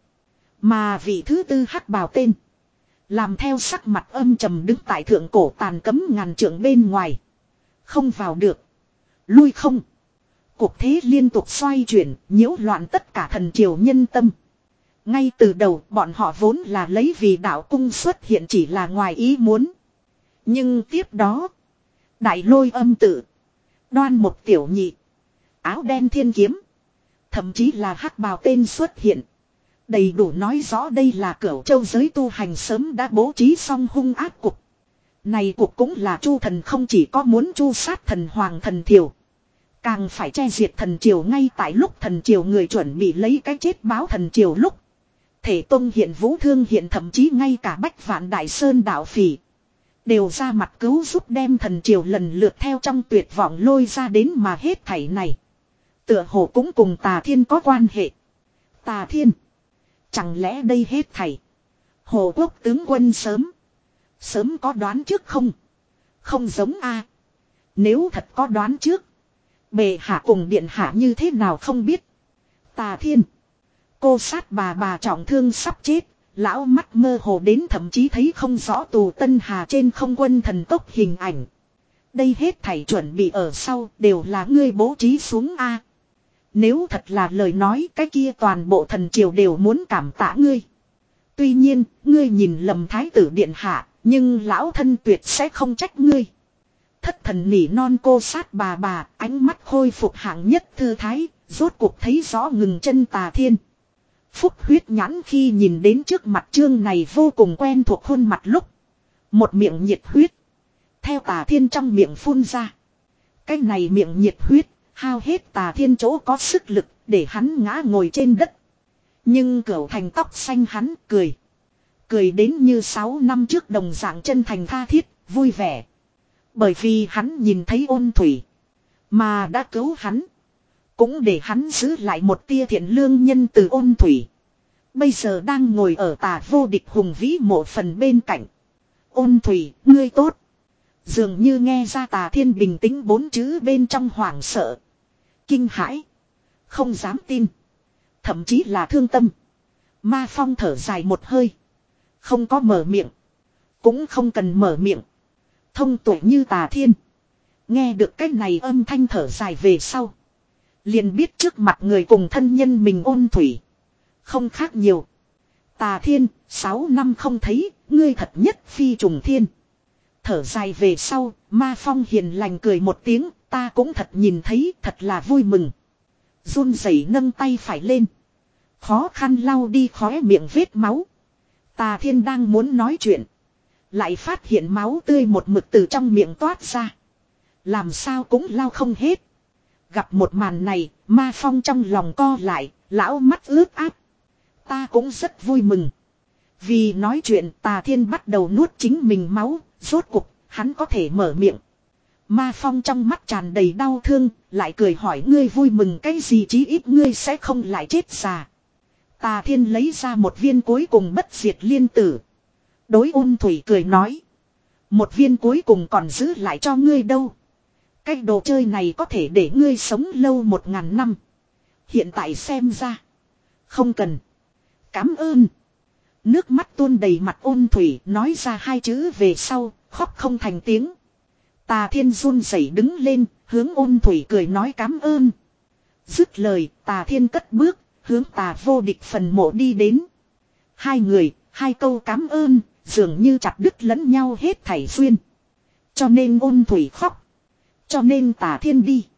Mà vị thứ tư hắc bào tên. Làm theo sắc mặt âm trầm đứng tại thượng cổ tàn cấm ngàn trượng bên ngoài. Không vào được. Lui không. Cuộc thế liên tục xoay chuyển, nhiễu loạn tất cả thần triều nhân tâm. Ngay từ đầu bọn họ vốn là lấy vì đạo cung xuất hiện chỉ là ngoài ý muốn. Nhưng tiếp đó. Đại lôi âm tự. Đoan một tiểu nhị. Áo đen thiên kiếm. Thậm chí là hắc bào tên xuất hiện. Đầy đủ nói rõ đây là cửu châu giới tu hành sớm đã bố trí xong hung ác cục. Này cục cũng là Chu thần không chỉ có muốn chu sát thần hoàng thần triều. Càng phải che diệt thần triều ngay tại lúc thần triều người chuẩn bị lấy cái chết báo thần triều lúc. Thể Tông hiện Vũ Thương hiện thậm chí ngay cả Bách Vạn Đại Sơn đạo phỉ. Đều ra mặt cứu giúp đem thần triều lần lượt theo trong tuyệt vọng lôi ra đến mà hết thảy này. Tựa hồ cũng cùng Tà Thiên có quan hệ. Tà Thiên. Chẳng lẽ đây hết thảy. Hồ Quốc tướng quân sớm. Sớm có đoán trước không? Không giống a. Nếu thật có đoán trước. Bệ hạ cùng điện hạ như thế nào không biết. Tà Thiên. Cô sát bà bà trọng thương sắp chết. Lão mắt mơ hồ đến thậm chí thấy không rõ tù Tân Hà trên không quân thần tốc hình ảnh. Đây hết thảy chuẩn bị ở sau đều là ngươi bố trí xuống a. Nếu thật là lời nói cái kia toàn bộ thần triều đều muốn cảm tạ ngươi. Tuy nhiên, ngươi nhìn lầm thái tử điện hạ, nhưng lão thân tuyệt sẽ không trách ngươi. Thất thần nỉ non cô sát bà bà, ánh mắt khôi phục hạng nhất thư thái, rốt cuộc thấy rõ ngừng chân Tà Thiên. Phúc huyết nhãn khi nhìn đến trước mặt chương này vô cùng quen thuộc khuôn mặt lúc. Một miệng nhiệt huyết. Theo Tà Thiên trong miệng phun ra. Cái này miệng nhiệt huyết, hao hết Tà Thiên chỗ có sức lực để hắn ngã ngồi trên đất. Nhưng cửu thành tóc xanh hắn cười. Cười đến như sáu năm trước đồng dạng chân thành tha thiết, vui vẻ. Bởi vì hắn nhìn thấy Ôn Thủy. Mà đã cứu hắn. Cũng để hắn giữ lại một tia thiện lương nhân từ Ôn Thủy. Bây giờ đang ngồi ở Tà vô địch hùng vĩ mộ phần bên cạnh. Ôn Thủy, ngươi tốt. Dường như nghe ra Tà Thiên bình tĩnh bốn chữ bên trong hoảng sợ. Kinh hãi. Không dám tin. Thậm chí là thương tâm. Ma Phong thở dài một hơi. Không có mở miệng. Cũng không cần mở miệng. Thông tuệ như Tà Thiên. Nghe được cái này âm thanh thở dài về sau. Liền biết trước mặt người cùng thân nhân mình Ôn Thủy. Không khác nhiều. Tà Thiên, sáu năm không thấy, ngươi thật nhất phi trùng thiên. Thở dài về sau, Ma Phong hiền lành cười một tiếng, ta cũng thật nhìn thấy, thật là vui mừng. Run rẩy nâng tay phải lên. Khó khăn lau đi khóe miệng vết máu. Tà Thiên đang muốn nói chuyện. Lại phát hiện máu tươi một mực từ trong miệng toát ra. Làm sao cũng lau không hết. Gặp một màn này, Ma Phong trong lòng co lại, lão mắt ướt át. Ta cũng rất vui mừng. Vì nói chuyện Tà Thiên bắt đầu nuốt chính mình máu, rốt cục, hắn có thể mở miệng. Ma Phong trong mắt tràn đầy đau thương, lại cười hỏi ngươi vui mừng cái gì chí ít ngươi sẽ không lại chết già. Tà Thiên lấy ra một viên cuối cùng bất diệt liên tử. Đối Ôn Thủy cười nói. Một viên cuối cùng còn giữ lại cho ngươi đâu. Cái đồ chơi này có thể để ngươi sống lâu một ngàn năm. Hiện tại xem ra. Không cần. Cảm ơn. Nước mắt tuôn đầy mặt Ôn Thủy nói ra hai chữ về sau, khóc không thành tiếng. Tà Thiên run rẩy đứng lên, hướng Ôn Thủy cười nói cảm ơn. Dứt lời, Tà Thiên cất bước, hướng Tà vô địch phần mộ đi đến. Hai người, hai câu cảm ơn, Dường như chặt đứt lẫn nhau hết thảy duyên. Cho nên ôn thủy khóc. Cho nên tả thiên đi.